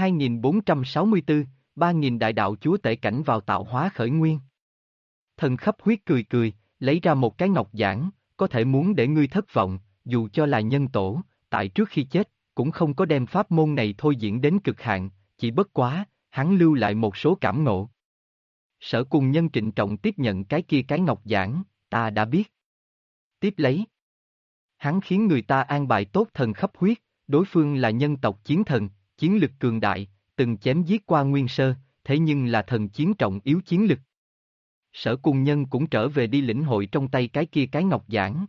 2464, 3.000 đại đạo chúa tể cảnh vào tạo hóa khởi nguyên. Thần khắp huyết cười cười, lấy ra một cái ngọc giản, có thể muốn để ngươi thất vọng, dù cho là nhân tổ, tại trước khi chết, cũng không có đem pháp môn này thôi diễn đến cực hạn, chỉ bất quá, hắn lưu lại một số cảm ngộ. Sở Cùng Nhân trịnh trọng tiếp nhận cái ngọc giản, ta đã biết. Tiếp lấy. Hắn khiến người ta an bài tốt thần khắp huyết, đối phương là nhân tộc chiến thần, chiến lực cường đại, từng chém giết qua nguyên sơ, thế nhưng là thần chiến trọng yếu chiến lực. Sở Cùng Nhân cũng trở về đi lĩnh hội trong tay cái ngọc giản.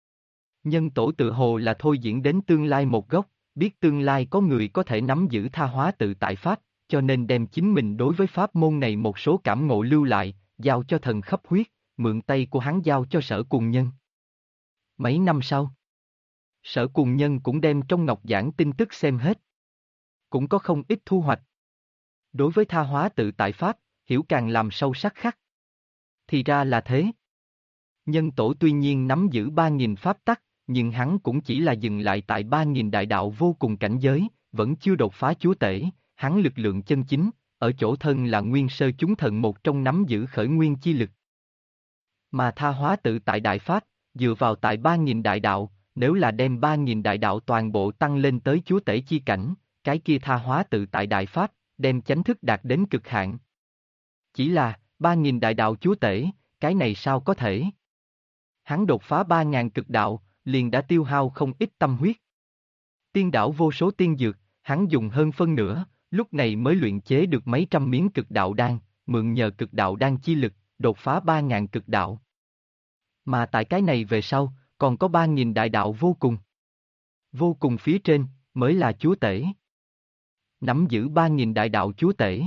Nhân tổ tự hồ là thôi diễn đến tương lai một góc, biết tương lai có người có thể nắm giữ tha hóa tự tại pháp, cho nên đem chính mình đối với pháp môn này một số cảm ngộ lưu lại, giao cho thần khắp huyết, mượn tay của hắn giao cho Sở Cùng Nhân. Mấy năm sau, Sở Cùng Nhân cũng đem trong ngọc giản tin tức xem hết. Cũng có không ít thu hoạch. Đối với tha hóa tự tại pháp, hiểu càng làm sâu sắc khắc. Thì ra là thế. Nhân tổ tuy nhiên nắm giữ 3.000 pháp tắc, nhưng hắn cũng chỉ là dừng lại tại 3.000 đại đạo vô cùng cảnh giới, vẫn chưa đột phá chúa tể, hắn lực lượng chân chính, ở chỗ thân là nguyên sơ chúng thần một trong nắm giữ khởi nguyên chi lực. Mà tha hóa tự tại đại pháp, dựa vào tại 3.000 đại đạo, nếu là đem 3.000 đại đạo toàn bộ tăng lên tới chúa tể chi cảnh, cái kia tha hóa tự tại đại pháp, đem chánh thức đạt đến cực hạn. Chỉ là, 3.000 đại đạo chúa tể, cái này sao có thể? Hắn đột phá 3.000 cực đạo, liền đã tiêu hao không ít tâm huyết. Tiên đảo vô số tiên dược, hắn dùng hơn phân nửa, lúc này mới luyện chế được mấy trăm miếng cực đạo đan, mượn nhờ cực đạo đan chi lực, đột phá 3.000 cực đạo. Mà tại cái này về sau, còn có 3.000 đại đạo vô cùng. Vô cùng phía trên, mới là chúa tể. Nắm giữ 3.000 đại đạo chúa tể.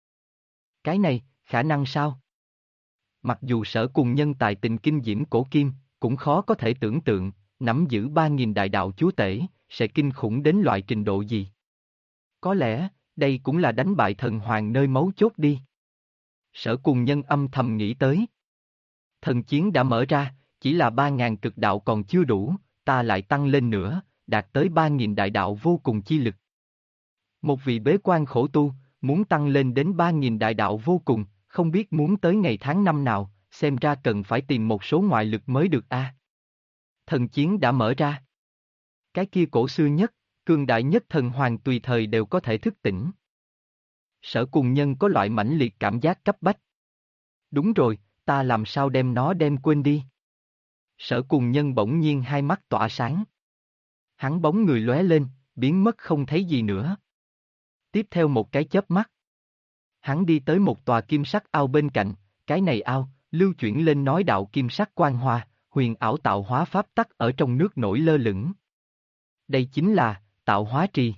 Cái này, khả năng sao? Mặc dù Sở Cùng Nhân tài tình kinh diễm cổ kim, cũng khó có thể tưởng tượng, nắm giữ 3.000 đại đạo chúa tể, sẽ kinh khủng đến loại trình độ gì. Có lẽ, đây cũng là đánh bại thần hoàng nơi mấu chốt đi. Sở Cùng Nhân âm thầm nghĩ tới. Thần chiến đã mở ra, chỉ là 3.000 cực đạo còn chưa đủ, ta lại tăng lên nữa, đạt tới 3.000 đại đạo vô cùng chi lực. Một vị bế quan khổ tu, muốn tăng lên đến 3.000 đại đạo vô cùng, không biết muốn tới ngày tháng năm nào, xem ra cần phải tìm một số ngoại lực mới được a. Thần chiến đã mở ra. Cái kia cổ xưa nhất, cường đại nhất thần hoàng tùy thời đều có thể thức tỉnh. Sở Cùng Nhân có loại mãnh liệt cảm giác cấp bách. Đúng rồi, ta làm sao đem nó đem quên đi. Sở Cùng Nhân bỗng nhiên hai mắt tỏa sáng. Hắn bóng người lóe lên, biến mất không thấy gì nữa. Tiếp theo một cái chớp mắt. Hắn đi tới một tòa kim sắc ao bên cạnh, cái này ao, lưu chuyển lên nói đạo kim sắc quang hoa, huyền ảo tạo hóa pháp tắc ở trong nước nổi lơ lửng. Đây chính là, tạo hóa trì.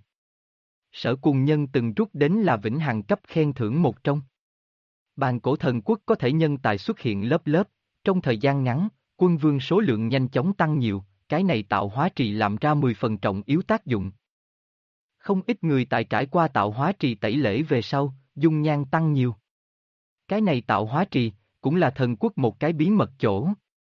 Sở Cùng Nhân từng rút đến là vĩnh hằng cấp khen thưởng một trong. Bàn cổ thần quốc có thể nhân tài xuất hiện lớp lớp, trong thời gian ngắn, quân vương số lượng nhanh chóng tăng nhiều, cái này tạo hóa trì làm ra 10 phần trọng yếu tác dụng. Không ít người tại trải qua tạo hóa trì tẩy lễ về sau, dung nhan tăng nhiều. Cái này tạo hóa trì, cũng là thần quốc một cái bí mật chỗ.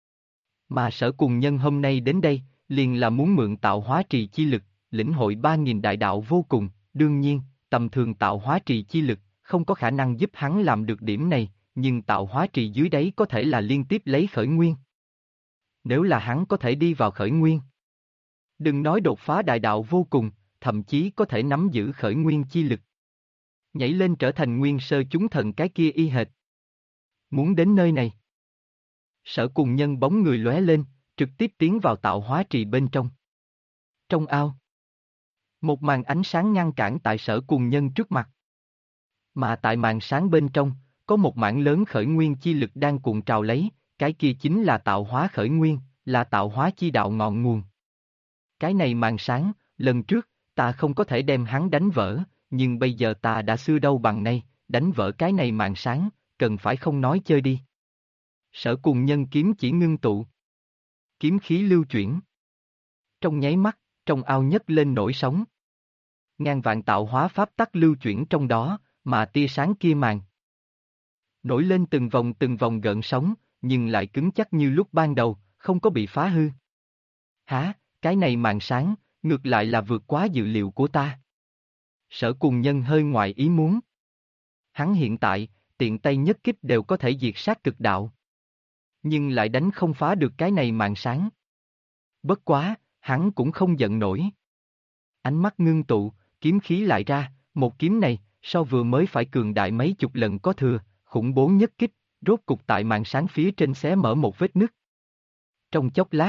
Mà Sở Cùng Nhân hôm nay đến đây, liền là muốn mượn tạo hóa trì chi lực, lĩnh hội 3.000 đại đạo vô cùng, đương nhiên, tầm thường tạo hóa trì chi lực, không có khả năng giúp hắn làm được điểm này, nhưng tạo hóa trì dưới đáy có thể là liên tiếp lấy khởi nguyên. Nếu là hắn có thể đi vào khởi nguyên, đừng nói đột phá đại đạo vô cùng, thậm chí có thể nắm giữ khởi nguyên chi lực. Nhảy lên trở thành nguyên sơ chúng thần cái kia y hệt. Muốn đến nơi này. Sở Cùng Nhân bóng người lóe lên, trực tiếp tiến vào tạo hóa trì bên trong. Trong ao, một màn ánh sáng ngăn cản tại Sở Cùng Nhân trước mặt. Mà tại màn sáng bên trong, có một mảng lớn khởi nguyên chi lực đang cuộn trào lấy, cái kia chính là tạo hóa khởi nguyên, là tạo hóa chi đạo ngọn nguồn. Cái này màn sáng, lần trước, ta không có thể đem hắn đánh vỡ, nhưng bây giờ ta đã xưa đâu bằng nay, đánh vỡ cái này màn sáng, cần phải không nói chơi đi. Sở Cùng Nhân kiếm chỉ ngưng tụ. Kiếm khí lưu chuyển. Trong nháy mắt, trong ao nhấc lên nổi sóng. Ngàn vạn tạo hóa pháp tắc lưu chuyển trong đó, mà tia sáng kia màn. Nổi lên từng vòng gợn sóng, nhưng lại cứng chắc như lúc ban đầu, không có bị phá hư. Hả, cái này màn sáng, ngược lại là vượt quá dự liệu của ta. Sở Cùng Nhân hơi ngoài ý muốn. Hắn hiện tại, tiện tay nhất kích đều có thể diệt sát cực đạo. Nhưng lại đánh không phá được cái này màn sáng. Bất quá, hắn cũng không giận nổi. Ánh mắt ngưng tụ, kiếm khí lại ra, một kiếm này, so vừa mới phải cường đại mấy chục lần có thừa, khủng bố nhất kích, rốt cục tại màn sáng phía trên xé mở một vết nứt. Trong chốc lát,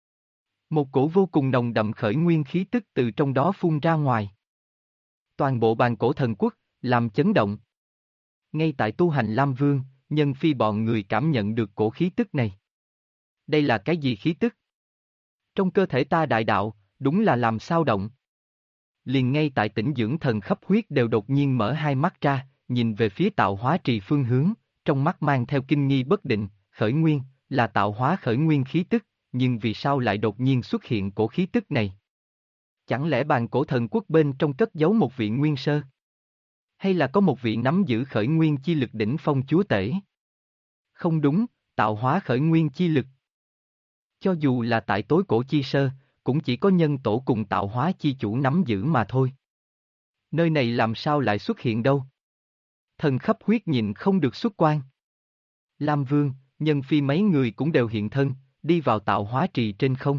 một cổ vô cùng nồng đậm khởi nguyên khí tức từ trong đó phun ra ngoài. Toàn bộ bàn cổ thần quốc, làm chấn động. Ngay tại tu hành Lam Vương, Nhân Phi bọn người cảm nhận được cổ khí tức này. Đây là cái gì khí tức? Trong cơ thể ta đại đạo, đúng là làm sao động. Liền ngay tại tỉnh dưỡng thần khắp huyết đều đột nhiên mở hai mắt ra, nhìn về phía tạo hóa trì phương hướng, trong mắt mang theo kinh nghi bất định, khởi nguyên, là tạo hóa khởi nguyên khí tức, nhưng vì sao lại đột nhiên xuất hiện cổ khí tức này? Chẳng lẽ bàn cổ thần quốc bên trong cất giấu một vị nguyên sơ? Hay là có một vị nắm giữ khởi nguyên chi lực đỉnh phong chúa tể? Không đúng, tạo hóa khởi nguyên chi lực. Cho dù là tại tối cổ chi sơ, cũng chỉ có nhân tổ cùng tạo hóa chi chủ nắm giữ mà thôi. Nơi này làm sao lại xuất hiện đâu? Thần khắp huyết nhìn không được xuất quan. Lam Vương, Nhân Phi mấy người cũng đều hiện thân, đi vào tạo hóa trì trên không.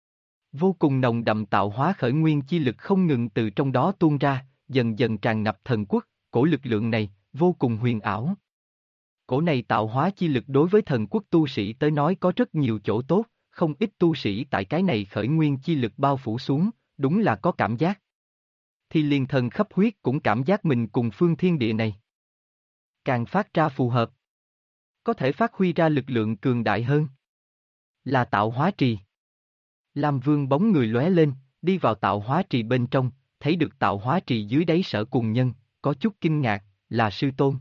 Vô cùng nồng đậm tạo hóa khởi nguyên chi lực không ngừng từ trong đó tuôn ra, dần dần tràn ngập thần quốc, cổ lực lượng này, vô cùng huyền ảo. Cổ này tạo hóa chi lực đối với thần quốc tu sĩ tới nói có rất nhiều chỗ tốt, không ít tu sĩ tại cái này khởi nguyên chi lực bao phủ xuống, đúng là có cảm giác. Thì liền thần khắp huyết cũng cảm giác mình cùng phương thiên địa này. Càng phát ra phù hợp. Có thể phát huy ra lực lượng cường đại hơn. Là tạo hóa trì. Lam Vương bóng người lóe lên, đi vào tạo hóa trì bên trong, thấy được tạo hóa trì dưới đáy Sở Cùng Nhân, có chút kinh ngạc, là sư tôn.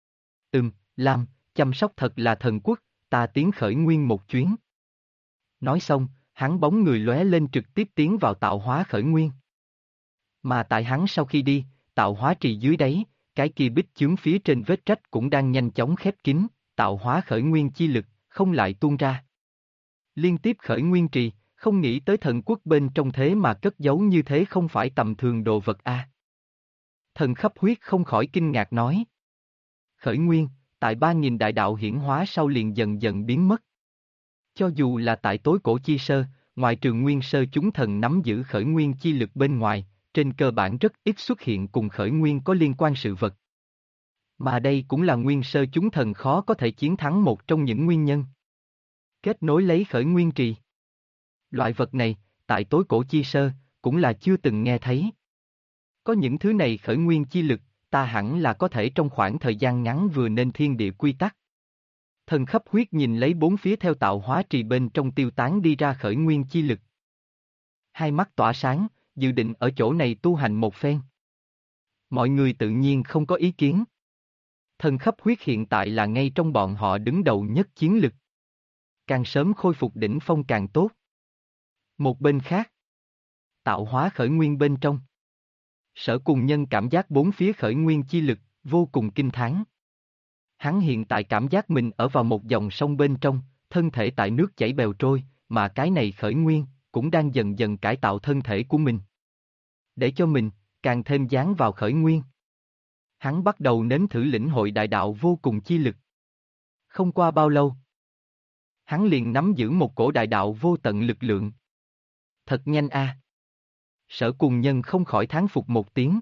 Lam, chăm sóc thật là thần quốc, ta tiến khởi nguyên một chuyến. Nói xong, hắn bóng người lóe lên trực tiếp tiến vào tạo hóa khởi nguyên. Mà tại hắn sau khi đi, tạo hóa trì dưới đáy, cái kia bích chướng phía trên vết rách cũng đang nhanh chóng khép kín, tạo hóa khởi nguyên chi lực, không lại tuôn ra. Liên tiếp khởi nguyên trì, không nghĩ tới thần quốc bên trong thế mà cất giấu như thế không phải tầm thường đồ vật a. Thần khắp huyết không khỏi kinh ngạc nói. Khởi nguyên, tại 3.000 đại đạo hiển hóa sau liền dần dần biến mất. Cho dù là tại tối cổ chi sơ, ngoài trừ nguyên sơ chúng thần nắm giữ khởi nguyên chi lực bên ngoài, trên cơ bản rất ít xuất hiện cùng khởi nguyên có liên quan sự vật. Mà đây cũng là nguyên sơ chúng thần khó có thể chiến thắng một trong những nguyên nhân. Kết nối lấy khởi nguyên trì. Loại vật này, tại tối cổ chi sơ, cũng là chưa từng nghe thấy. Có những thứ này khởi nguyên chi lực, ta hẳn là có thể trong khoảng thời gian ngắn vừa nên thiên địa quy tắc. Thần khắp huyết nhìn lấy bốn phía theo tạo hóa trì bên trong tiêu tán đi ra khởi nguyên chi lực. Hai mắt tỏa sáng, dự định ở chỗ này tu hành một phen. Mọi người tự nhiên không có ý kiến. Thần khắp huyết hiện tại là ngay trong bọn họ đứng đầu nhất chiến lực. Càng sớm khôi phục đỉnh phong càng tốt. Một bên khác, tạo hóa khởi nguyên bên trong. Sở Cùng Nhân cảm giác bốn phía khởi nguyên chi lực, vô cùng kinh thán. Hắn hiện tại cảm giác mình ở vào một dòng sông bên trong, thân thể tại nước chảy bèo trôi, mà cái này khởi nguyên, cũng đang dần dần cải tạo thân thể của mình. Để cho mình, càng thêm dán vào khởi nguyên. Hắn bắt đầu nếm thử lĩnh hội đại đạo vô cùng chi lực. Không qua bao lâu, hắn liền nắm giữ một cổ đại đạo vô tận lực lượng. Thật nhanh a. Sở Cùng Nhân không khỏi thán phục một tiếng.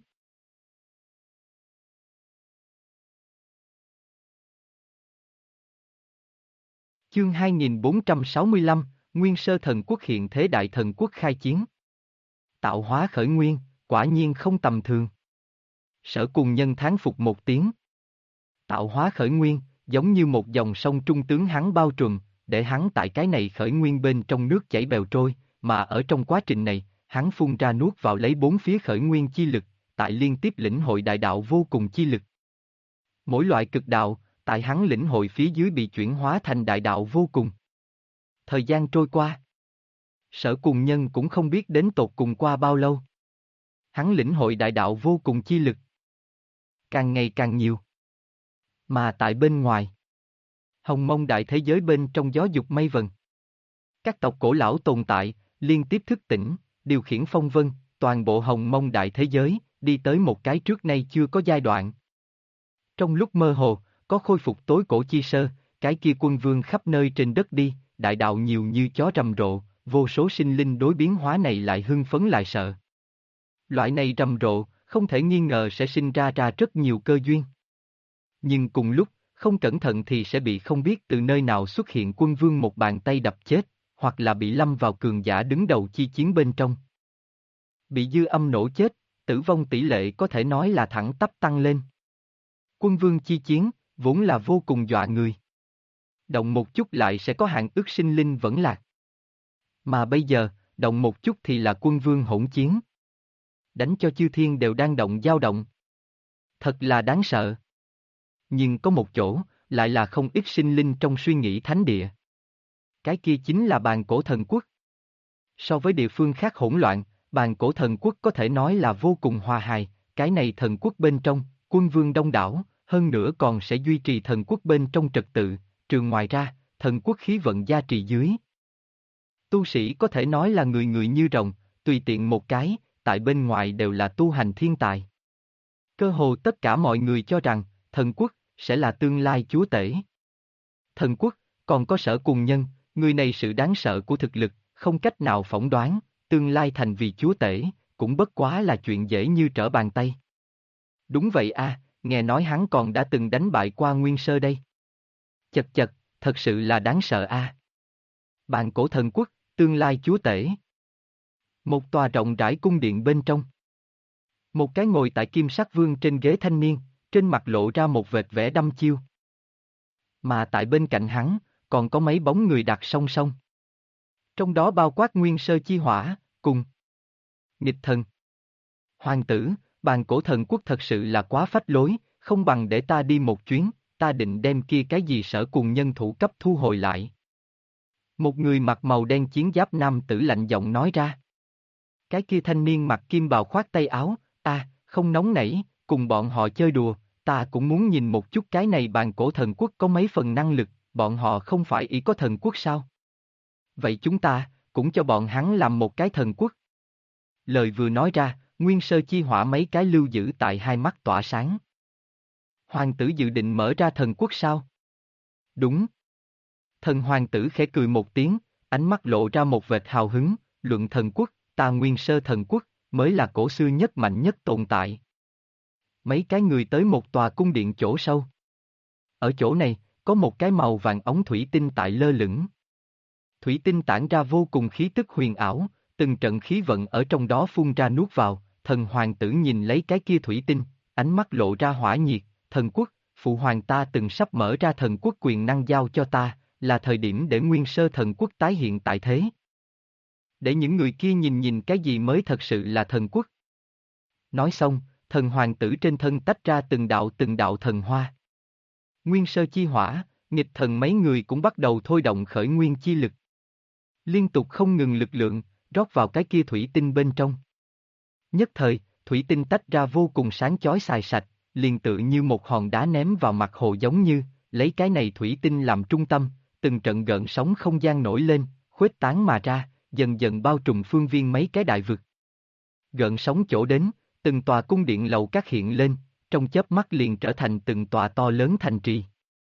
Chương 2465, Nguyên Sơ Thần Quốc hiện thế đại thần quốc khai chiến. Tạo hóa khởi nguyên, quả nhiên không tầm thường. Sở Cùng Nhân thán phục một tiếng. Tạo hóa khởi nguyên, giống như một dòng sông trung tướng hắn bao trùm, để hắn tại cái này khởi nguyên bên trong nước chảy bèo trôi, mà ở trong quá trình này, hắn phun ra nuốt vào lấy bốn phía khởi nguyên chi lực, tại liên tiếp lĩnh hội đại đạo vô cùng chi lực. Mỗi loại cực đạo, tại hắn lĩnh hội phía dưới bị chuyển hóa thành đại đạo vô cùng. Thời gian trôi qua. Sở Cùng Nhân cũng không biết đến tột cùng qua bao lâu. Hắn lĩnh hội đại đạo vô cùng chi lực. Càng ngày càng nhiều. Mà tại bên ngoài, hồng mông đại thế giới bên trong gió dục mây vần. Các tộc cổ lão tồn tại, liên tiếp thức tỉnh, điều khiển phong vân, toàn bộ hồng mông đại thế giới, đi tới một cái trước nay chưa có giai đoạn. Trong lúc mơ hồ, có khôi phục tối cổ chi sơ, cái kia quân vương khắp nơi trên đất đi, đại đạo nhiều như chó rầm rộ, vô số sinh linh đối biến hóa này lại hưng phấn lại sợ. Loại này rầm rộ, không thể nghi ngờ sẽ sinh ra rất nhiều cơ duyên. Nhưng cùng lúc, không cẩn thận thì sẽ bị không biết từ nơi nào xuất hiện quân vương một bàn tay đập chết, hoặc là bị lâm vào cường giả đứng đầu chi chiến bên trong. Bị dư âm nổ chết, tử vong tỷ lệ có thể nói là thẳng tắp tăng lên. Quân vương chi chiến, vốn là vô cùng dọa người. Động một chút lại sẽ có hàng ức sinh linh vẫn lạc. Mà bây giờ, động một chút thì là quân vương hỗn chiến. Đánh cho chư thiên đều đang dao động. Thật là đáng sợ. Nhưng có một chỗ, lại là không ít sinh linh trong suy nghĩ thánh địa. Cái kia chính là bàn cổ thần quốc. So với địa phương khác hỗn loạn, bàn cổ thần quốc có thể nói là vô cùng hòa hài, cái này thần quốc bên trong, quân vương đông đảo, hơn nữa còn sẽ duy trì thần quốc bên trong trật tự, trừ ngoài ra, thần quốc khí vận gia trì dưới. Tu sĩ có thể nói là người người như rồng, tùy tiện một cái, tại bên ngoài đều là tu hành thiên tài. Cơ hồ tất cả mọi người cho rằng, thần quốc sẽ là tương lai chúa tể. Thần quốc, còn có Sở Cùng Nhân, người này sự đáng sợ của thực lực, không cách nào phỏng đoán, tương lai thành vì chúa tể, cũng bất quá là chuyện dễ như trở bàn tay. Đúng vậy a, nghe nói hắn còn đã từng đánh bại qua Nguyên Sơ đây. Chật chật, thật sự là đáng sợ a. Bàn cổ thần quốc, tương lai chúa tể. Một tòa rộng rãi cung điện bên trong. Một cái ngồi tại kim sắc vương trên ghế thanh niên, trên mặt lộ ra một vệt vẻ đăm chiêu. Mà tại bên cạnh hắn, còn có mấy bóng người đặt song song. Trong đó bao quát Nguyên Sơ Chi Hỏa, cùng Nghịch Thần. Hoàng tử, bàn cổ thần quốc thật sự là quá phách lối, không bằng để ta đi một chuyến, ta định đem kia cái gì Sở Cùng Nhân thủ cấp thu hồi lại. Một người mặc màu đen chiến giáp nam tử lạnh giọng nói ra. Cái kia thanh niên mặc kim bào khoác tay áo, không nóng nảy, cùng bọn họ chơi đùa, ta cũng muốn nhìn một chút cái này bàn cổ thần quốc có mấy phần năng lực, bọn họ không phải ý có thần quốc sao? Vậy chúng ta, cũng cho bọn hắn làm một cái thần quốc. Lời vừa nói ra, Nguyên Sơ Chi Hỏa mấy cái lưu giữ tại hai mắt tỏa sáng. Hoàng tử dự định mở ra thần quốc sao? Đúng. Thần hoàng tử khẽ cười một tiếng, ánh mắt lộ ra một vệt hào hứng, luận thần quốc, ta Nguyên Sơ thần quốc, mới là cổ xưa nhất mạnh nhất tồn tại. Mấy cái người tới một tòa cung điện chỗ sâu. Ở chỗ này, có một cái màu vàng ống thủy tinh tại lơ lửng. Thủy tinh tản ra vô cùng khí tức huyền ảo, từng trận khí vận ở trong đó phun ra nuốt vào, thần hoàng tử nhìn lấy cái kia thủy tinh, ánh mắt lộ ra hỏa nhiệt, thần quốc, phụ hoàng ta từng sắp mở ra thần quốc quyền năng giao cho ta, là thời điểm để Nguyên Sơ thần quốc tái hiện tại thế. Để những người kia nhìn nhìn cái gì mới thật sự là thần quốc. Nói xong, thần hoàng tử trên thân tách ra từng đạo thần hoa. Nguyên Sơ chi hỏa, nghịch thần mấy người cũng bắt đầu thôi động khởi nguyên chi lực. Liên tục không ngừng lực lượng, rót vào cái kia thủy tinh bên trong. Nhất thời, thủy tinh tách ra vô cùng sáng chói xài sạch, liền tự như một hòn đá ném vào mặt hồ giống như, lấy cái này thủy tinh làm trung tâm, từng trận gợn sóng không gian nổi lên, khuếch tán mà ra, dần dần bao trùm phương viên mấy cái đại vực. Gợn sóng chỗ đến, từng tòa cung điện lầu các hiện lên, trong chớp mắt liền trở thành từng tòa to lớn thành trì.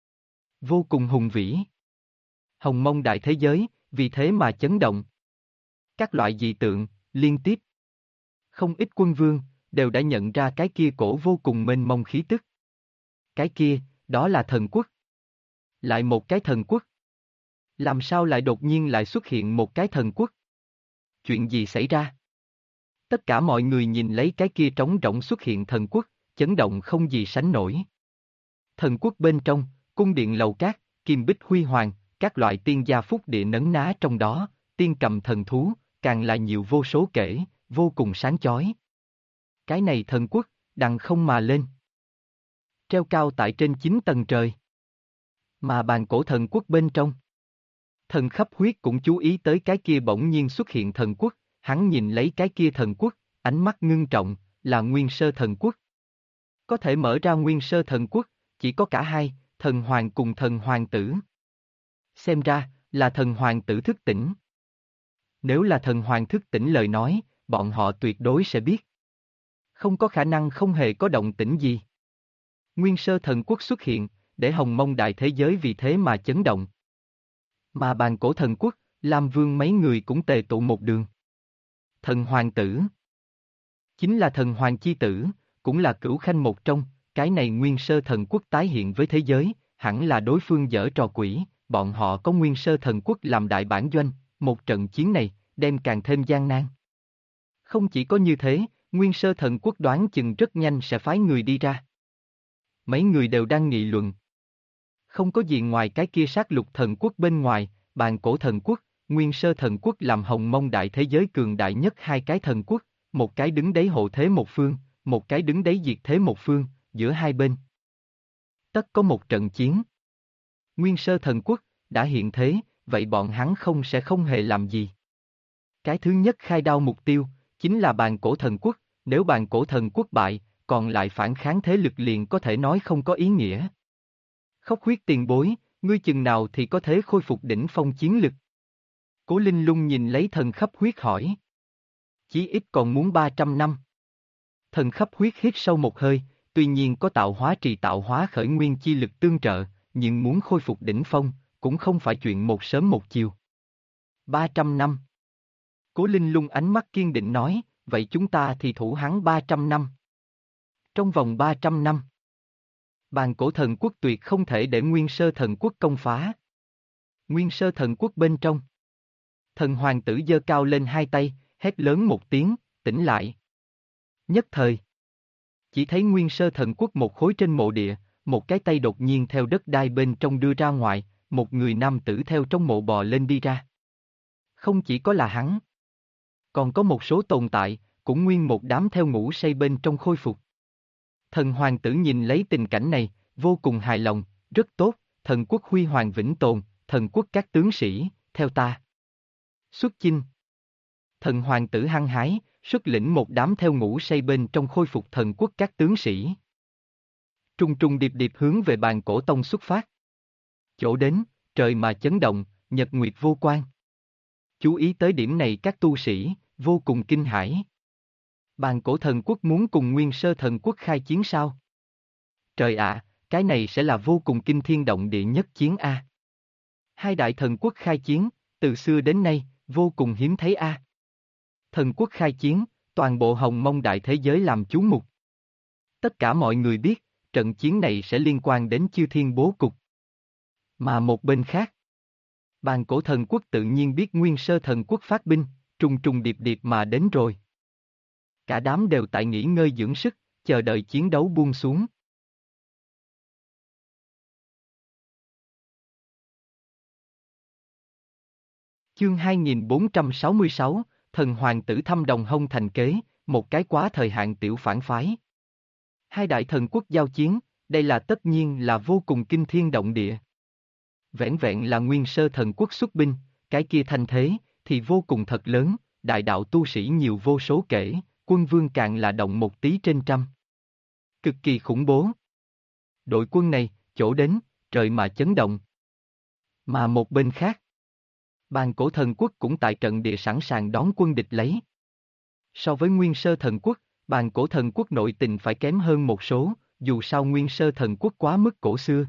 Vô cùng hùng vĩ. Hồng Mông đại thế giới, vì thế mà chấn động. Các loại dị tượng, liên tiếp. Không ít quân vương, đều đã nhận ra cái kia cổ vô cùng mênh mông khí tức. Cái kia, đó là thần quốc. Lại một cái thần quốc. Làm sao lại đột nhiên lại xuất hiện một cái thần quốc? Chuyện gì xảy ra? Tất cả mọi người nhìn lấy cái kia trống rỗng xuất hiện thần quốc, chấn động không gì sánh nổi. Thần quốc bên trong, cung điện lầu cát, kim bích huy hoàng, các loại tiên gia phúc địa nấn ná trong đó, tiên cầm thần thú, càng là nhiều vô số kể, vô cùng sáng chói. Cái này thần quốc, đằng không mà lên. Treo cao tại trên 9 tầng trời. Mà bàn cổ thần quốc bên trong. Thần khắp huyết cũng chú ý tới cái kia bỗng nhiên xuất hiện thần quốc, hắn nhìn lấy cái kia thần quốc, ánh mắt ngưng trọng, là Nguyên Sơ thần quốc. Có thể mở ra Nguyên Sơ thần quốc, chỉ có cả hai, thần hoàng cùng thần hoàng tử. Xem ra, là thần hoàng tử thức tỉnh. Nếu là thần hoàng thức tỉnh lời nói, bọn họ tuyệt đối sẽ biết. Không có khả năng không hề có động tĩnh gì. Nguyên Sơ thần quốc xuất hiện, để Hồng Mông đại thế giới vì thế mà chấn động. Mà bàn cổ thần quốc, Lam Vương mấy người cũng tề tụ một đường. Thần hoàng tử. Chính là thần hoàng chi tử, cũng là cửu khanh một trong, cái này Nguyên Sơ thần quốc tái hiện với thế giới, hẳn là đối phương giở trò quỷ, bọn họ có Nguyên Sơ thần quốc làm đại bản doanh, một trận chiến này, đem càng thêm gian nan. Không chỉ có như thế, Nguyên Sơ thần quốc đoán chừng rất nhanh sẽ phái người đi ra. Mấy người đều đang nghị luận. Không có gì ngoài cái kia sát lục thần quốc bên ngoài, bàn cổ thần quốc, Nguyên Sơ thần quốc làm Hồng Mông đại thế giới cường đại nhất hai cái thần quốc, một cái đứng đấy hộ thế một phương, một cái đứng đấy diệt thế một phương, giữa hai bên. Tất có một trận chiến. Nguyên Sơ thần quốc, đã hiện thế, vậy bọn hắn sẽ không hề làm gì. Cái thứ nhất khai đao mục tiêu, chính là bàn cổ thần quốc, nếu bàn cổ thần quốc bại, còn lại phản kháng thế lực liền có thể nói không có ý nghĩa. Khốc huyết tiền bối, ngươi chừng nào thì có thể khôi phục đỉnh phong chiến lực? Cố Linh Lung nhìn lấy thần khắp huyết hỏi. Chí ít còn muốn 300 năm. Thần khắp huyết hít sâu một hơi, tuy nhiên có tạo hóa trì tạo hóa khởi nguyên chi lực tương trợ, nhưng muốn khôi phục đỉnh phong, cũng không phải chuyện một sớm một chiều. 300 năm. Cố Linh Lung ánh mắt kiên định nói, vậy chúng ta thì thủ hắn 300 năm. Trong vòng 300 năm, bàn cổ thần quốc tuyệt không thể để Nguyên Sơ thần quốc công phá. Nguyên Sơ thần quốc bên trong. Thần hoàng tử giơ cao lên hai tay, hét lớn một tiếng, tỉnh lại. Nhất thời. Chỉ thấy Nguyên Sơ thần quốc một khối trên mộ địa, một cái tay đột nhiên theo đất đai bên trong đưa ra ngoài, một người nam tử theo trong mộ bò lên đi ra. Không chỉ có là hắn. Còn có một số tồn tại, cũng nguyên một đám theo ngủ say bên trong khôi phục. Thần hoàng tử nhìn lấy tình cảnh này, vô cùng hài lòng, rất tốt, thần quốc huy hoàng vĩnh tồn, thần quốc các tướng sĩ, theo ta. Xuất chinh. Thần hoàng tử hăng hái, xuất lĩnh một đám theo ngủ say bên trong khôi phục thần quốc các tướng sĩ. Trung trung điệp điệp hướng về bàn cổ tông xuất phát. Chỗ đến, trời mà chấn động, nhật nguyệt vô quan. Chú ý tới điểm này các tu sĩ, vô cùng kinh hãi. Bàn cổ thần quốc muốn cùng Nguyên Sơ thần quốc khai chiến sao? Trời ạ, cái này sẽ là vô cùng kinh thiên động địa nhất chiến a. Hai đại thần quốc khai chiến, từ xưa đến nay, vô cùng hiếm thấy a. Thần quốc khai chiến, toàn bộ hồng mông đại thế giới làm chú mục. Tất cả mọi người biết, trận chiến này sẽ liên quan đến chư thiên bố cục. Mà một bên khác, bàn cổ thần quốc tự nhiên biết Nguyên Sơ thần quốc phát binh, trùng trùng điệp điệp mà đến rồi. Cả đám đều tại nghỉ ngơi dưỡng sức, chờ đợi chiến đấu buông xuống. Chương 2466, Thần Hoàng tử thăm đồng hông thành kế, một cái quá thời hạn tiểu phản phái. Hai đại thần quốc giao chiến, đây là tất nhiên là vô cùng kinh thiên động địa. Vẻn vẹn là Nguyên Sơ thần quốc xuất binh, cái kia thanh thế, thì vô cùng thật lớn, đại đạo tu sĩ nhiều vô số kể, quân vương càng là động một tí trên trăm. Cực kỳ khủng bố. Đội quân này, chỗ đến, trời mà chấn động. Mà một bên khác, bàn cổ thần quốc cũng tại trận địa sẵn sàng đón quân địch lấy. So với Nguyên Sơ thần quốc, bàn cổ thần quốc nội tình phải kém hơn một số, dù sao Nguyên Sơ thần quốc quá mức cổ xưa.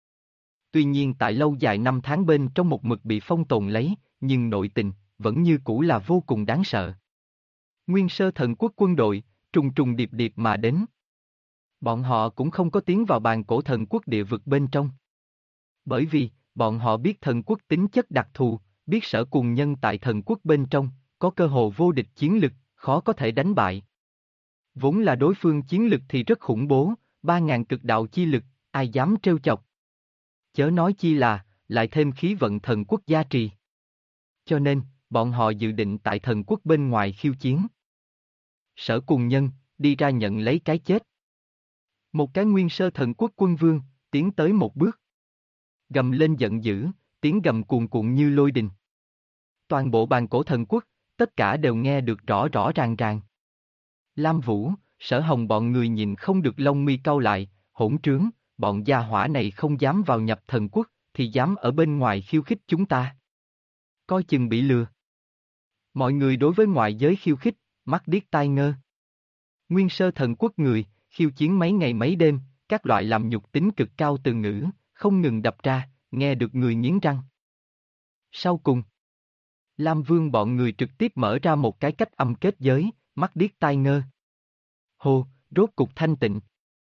Tuy nhiên tại lâu dài năm tháng bên trong một mực bị phong tồn lấy, nhưng nội tình, vẫn như cũ là vô cùng đáng sợ. Nguyên Sơ thần quốc quân đội, trùng trùng điệp điệp mà đến. Bọn họ cũng không có tiến vào bàn cổ thần quốc địa vực bên trong. Bởi vì, bọn họ biết thần quốc tính chất đặc thù, biết Sở Cùng Nhân tại thần quốc bên trong, có cơ hồ vô địch chiến lực, khó có thể đánh bại. Vốn là đối phương chiến lực thì rất khủng bố, 3.000 cực đạo chi lực, ai dám trêu chọc. Chớ nói chi là, lại thêm khí vận thần quốc gia trì. Cho nên, bọn họ dự định tại thần quốc bên ngoài khiêu chiến. Sở Cùng Nhân, đi ra nhận lấy cái chết. Một cái Nguyên Sơ thần quốc quân vương, tiến tới một bước. Gầm lên giận dữ, tiếng gầm cuồn cuộn như lôi đình. Toàn bộ bàn cổ thần quốc, tất cả đều nghe được rõ rõ ràng ràng. Lam Vũ, Sở Hồng bọn người nhìn không được lông mi cau lại, hỗn trướng, bọn gia hỏa này không dám vào nhập thần quốc, thì dám ở bên ngoài khiêu khích chúng ta. Coi chừng bị lừa. Mọi người đối với ngoại giới khiêu khích, mắt điếc tai ngơ. Nguyên Sơ thần quốc người, khiêu chiến mấy ngày mấy đêm, các loại làm nhục tính cực cao từ ngữ, không ngừng đập ra, nghe được người nghiến răng. Sau cùng, Lam Vương bọn người trực tiếp mở ra một cái cách âm kết giới, mắt điếc tai ngơ. Hồ, rốt cục thanh tịnh.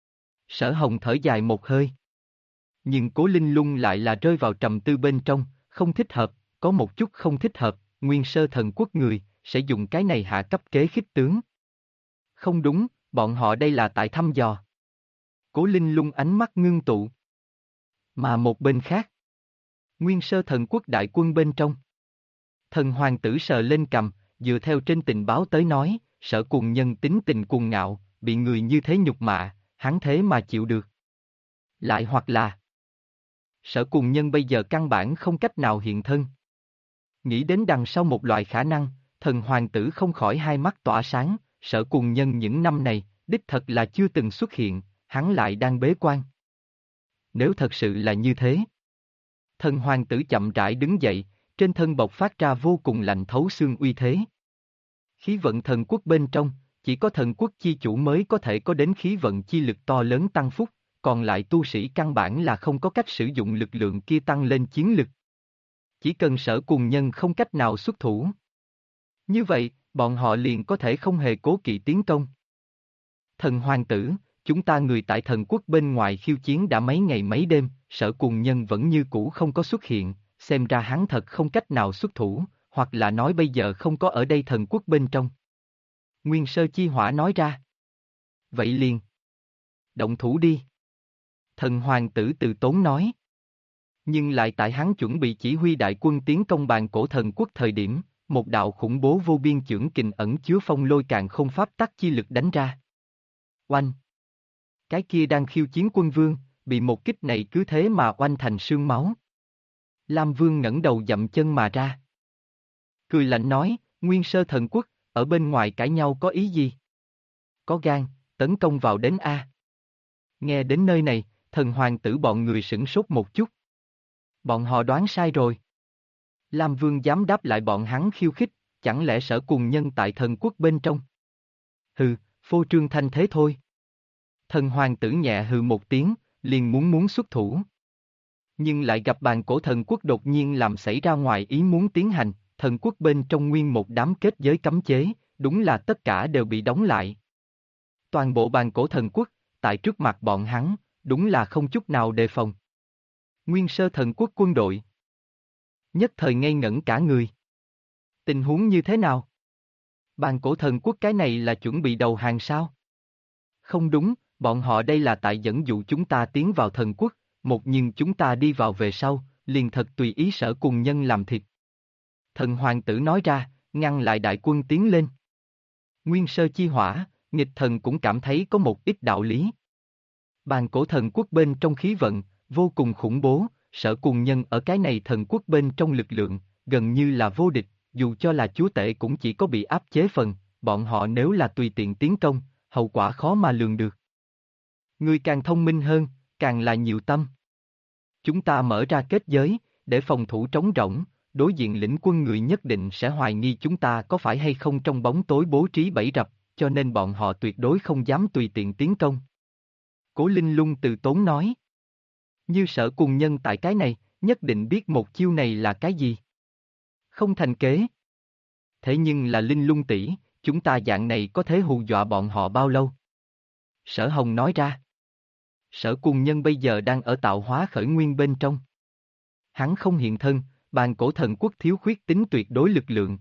Sở Hồng thở dài một hơi. Nhưng Cố Linh Lung lại là rơi vào trầm tư bên trong, không thích hợp, có một chút không thích hợp, Nguyên Sơ thần quốc người, sẽ dùng cái này hạ cấp kế khích tướng. Không đúng, bọn họ đây là tại thăm dò. Cố Linh Lung ánh mắt ngưng tụ. Mà một bên khác, Nguyên Sơ thần quốc đại quân bên trong. Thần hoàng tử sờ lên cằm, dựa theo trên tình báo tới nói, Sở Cùng Nhân tính tình cuồng ngạo, bị người như thế nhục mạ, hắn thế mà chịu được. Lại hoặc là, Sở Cùng Nhân bây giờ căn bản không cách nào hiện thân. Nghĩ đến đằng sau một loại khả năng, thần hoàng tử không khỏi hai mắt tỏa sáng, Sở Cùng Nhân những năm này, đích thật là chưa từng xuất hiện, hắn lại đang bế quan. Nếu thật sự là như thế, thần hoàng tử chậm rãi đứng dậy, trên thân bộc phát ra vô cùng lạnh thấu xương uy thế. Khí vận thần quốc bên trong, chỉ có thần quốc chi chủ mới có thể có đến khí vận chi lực to lớn tăng phúc, còn lại tu sĩ căn bản là không có cách sử dụng lực lượng kia tăng lên chiến lực. Chỉ cần Sở Cùng Nhân không cách nào xuất thủ. Như vậy, bọn họ liền có thể không hề cố kỵ tiến công. Thần hoàng tử, chúng ta người tại thần quốc bên ngoài khiêu chiến đã mấy ngày mấy đêm, Sở Cùng Nhân vẫn như cũ không có xuất hiện, xem ra hắn thật không cách nào xuất thủ, hoặc là nói bây giờ không có ở đây thần quốc bên trong. Nguyên Sơ Chi Hỏa nói ra. Vậy liền. Động thủ đi. Thần hoàng tử từ tốn nói. Nhưng lại tại hắn chuẩn bị chỉ huy đại quân tiến công bàn cổ thần quốc thời điểm, một đạo khủng bố vô biên chưởng kình ẩn chứa phong lôi càn không pháp tắc chi lực đánh ra. Oanh! Cái kia đang khiêu chiến quân vương, bị một kích này cứ thế mà oanh thành sương máu. Lam Vương ngẩng đầu dậm chân mà ra. Cười lạnh nói, Nguyên Sơ thần quốc, ở bên ngoài cãi nhau có ý gì? Có gan, tấn công vào đến A. Nghe đến nơi này, thần hoàng tử bọn người sửng sốt một chút. Bọn họ đoán sai rồi. Lam Vương dám đáp lại bọn hắn khiêu khích, chẳng lẽ Sở Cùng Nhân tại thần quốc bên trong? Hừ, phô trương thanh thế thôi. Thần hoàng tử nhẹ hừ một tiếng, liền muốn xuất thủ. Nhưng lại gặp bàn cổ thần quốc đột nhiên làm xảy ra ngoài ý muốn tiến hành, thần quốc bên trong nguyên một đám kết giới cấm chế, đúng là tất cả đều bị đóng lại. Toàn bộ bàn cổ thần quốc, tại trước mặt bọn hắn, đúng là không chút nào đề phòng. Nguyên sơ thần quốc quân đội. Nhất thời ngây ngẩn cả người. Tình huống như thế nào? Bàn cổ thần quốc cái này là chuẩn bị đầu hàng sao? Không đúng, bọn họ đây là tại dẫn dụ chúng ta tiến vào thần quốc, một nhưng chúng ta đi vào về sau, liền thật tùy ý Sở Cùng Nhân làm thịt. Thần hoàng tử nói ra, ngăn lại đại quân tiến lên. Nguyên sơ chi hỏa, nghịch thần cũng cảm thấy có một ít đạo lý. Bàn cổ thần quốc bên trong khí vận, vô cùng khủng bố, Sở Cùng Nhân ở cái này thần quốc bên trong lực lượng, gần như là vô địch, dù cho là chúa tể cũng chỉ có bị áp chế phần, bọn họ nếu là tùy tiện tiến công, hậu quả khó mà lường được. Người càng thông minh hơn, càng là nhiều tâm. Chúng ta mở ra kết giới, để phòng thủ trống rỗng, đối diện lĩnh quân người nhất định sẽ hoài nghi chúng ta có phải hay không trong bóng tối bố trí bẫy rập, cho nên bọn họ tuyệt đối không dám tùy tiện tiến công. Cố Linh Lung từ tốn nói. Như Sở Cùng Nhân tại cái này, nhất định biết một chiêu này là cái gì. Không thành kế. Thế nhưng là Linh Lung tỷ, chúng ta dạng này có thể hù dọa bọn họ bao lâu? Sở Hồng nói ra. Sở Cùng Nhân bây giờ đang ở tạo hóa khởi nguyên bên trong. Hắn không hiện thân, bàn cổ thần quốc thiếu khuyết tính tuyệt đối lực lượng.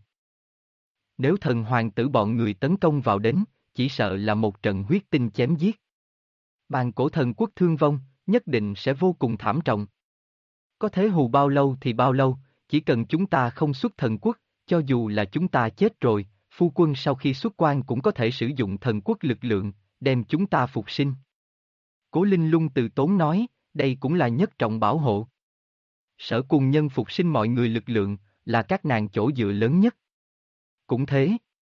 Nếu thần hoàng tử bọn người tấn công vào đến, chỉ sợ là một trận huyết tinh chém giết. Bàn cổ thần quốc thương vong, nhất định sẽ vô cùng thảm trọng. Có thể hù bao lâu thì bao lâu, chỉ cần chúng ta không xuất thần quốc, cho dù là chúng ta chết rồi, phu quân sau khi xuất quan cũng có thể sử dụng thần quốc lực lượng, đem chúng ta phục sinh. Cố Linh Lung từ tốn nói, đây cũng là nhất trọng bảo hộ. Sở Cùng Nhân phục sinh mọi người lực lượng, là các nàng chỗ dựa lớn nhất. Cũng thế.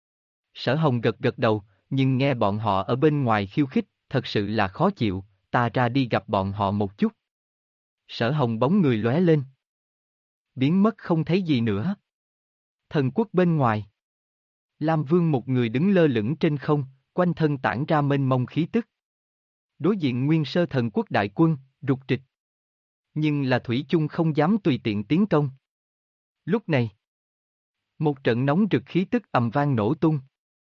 Sở Hồng gật gật đầu, nhưng nghe bọn họ ở bên ngoài khiêu khích, thật sự là khó chịu, ta ra đi gặp bọn họ một chút. Sở Hồng bóng người lóe lên. Biến mất không thấy gì nữa. Thần quốc bên ngoài. Lam Vương một người đứng lơ lửng trên không, quanh thân tản ra mênh mông khí tức. Đối diện nguyên sơ thần quốc đại quân, rục trịch. Nhưng là thủy chung không dám tùy tiện tiến công. Lúc này, một trận nóng rực khí tức ầm vang nổ tung.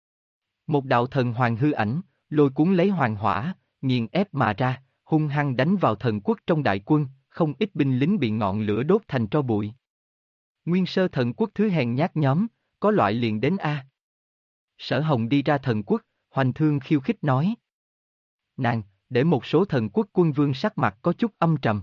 Một đạo thần hoàng hư ảnh, lôi cuốn lấy hoàng hỏa, nghiền ép mà ra, hung hăng đánh vào thần quốc trong đại quân, không ít binh lính bị ngọn lửa đốt thành tro bụi. Nguyên sơ thần quốc thứ hèn nhát nhóm, có loại liền đến A. Sở Hồng đi ra thần quốc, hoành thương khiêu khích nói. Nàng, để một số thần quốc quân vương sắc mặt có chút âm trầm.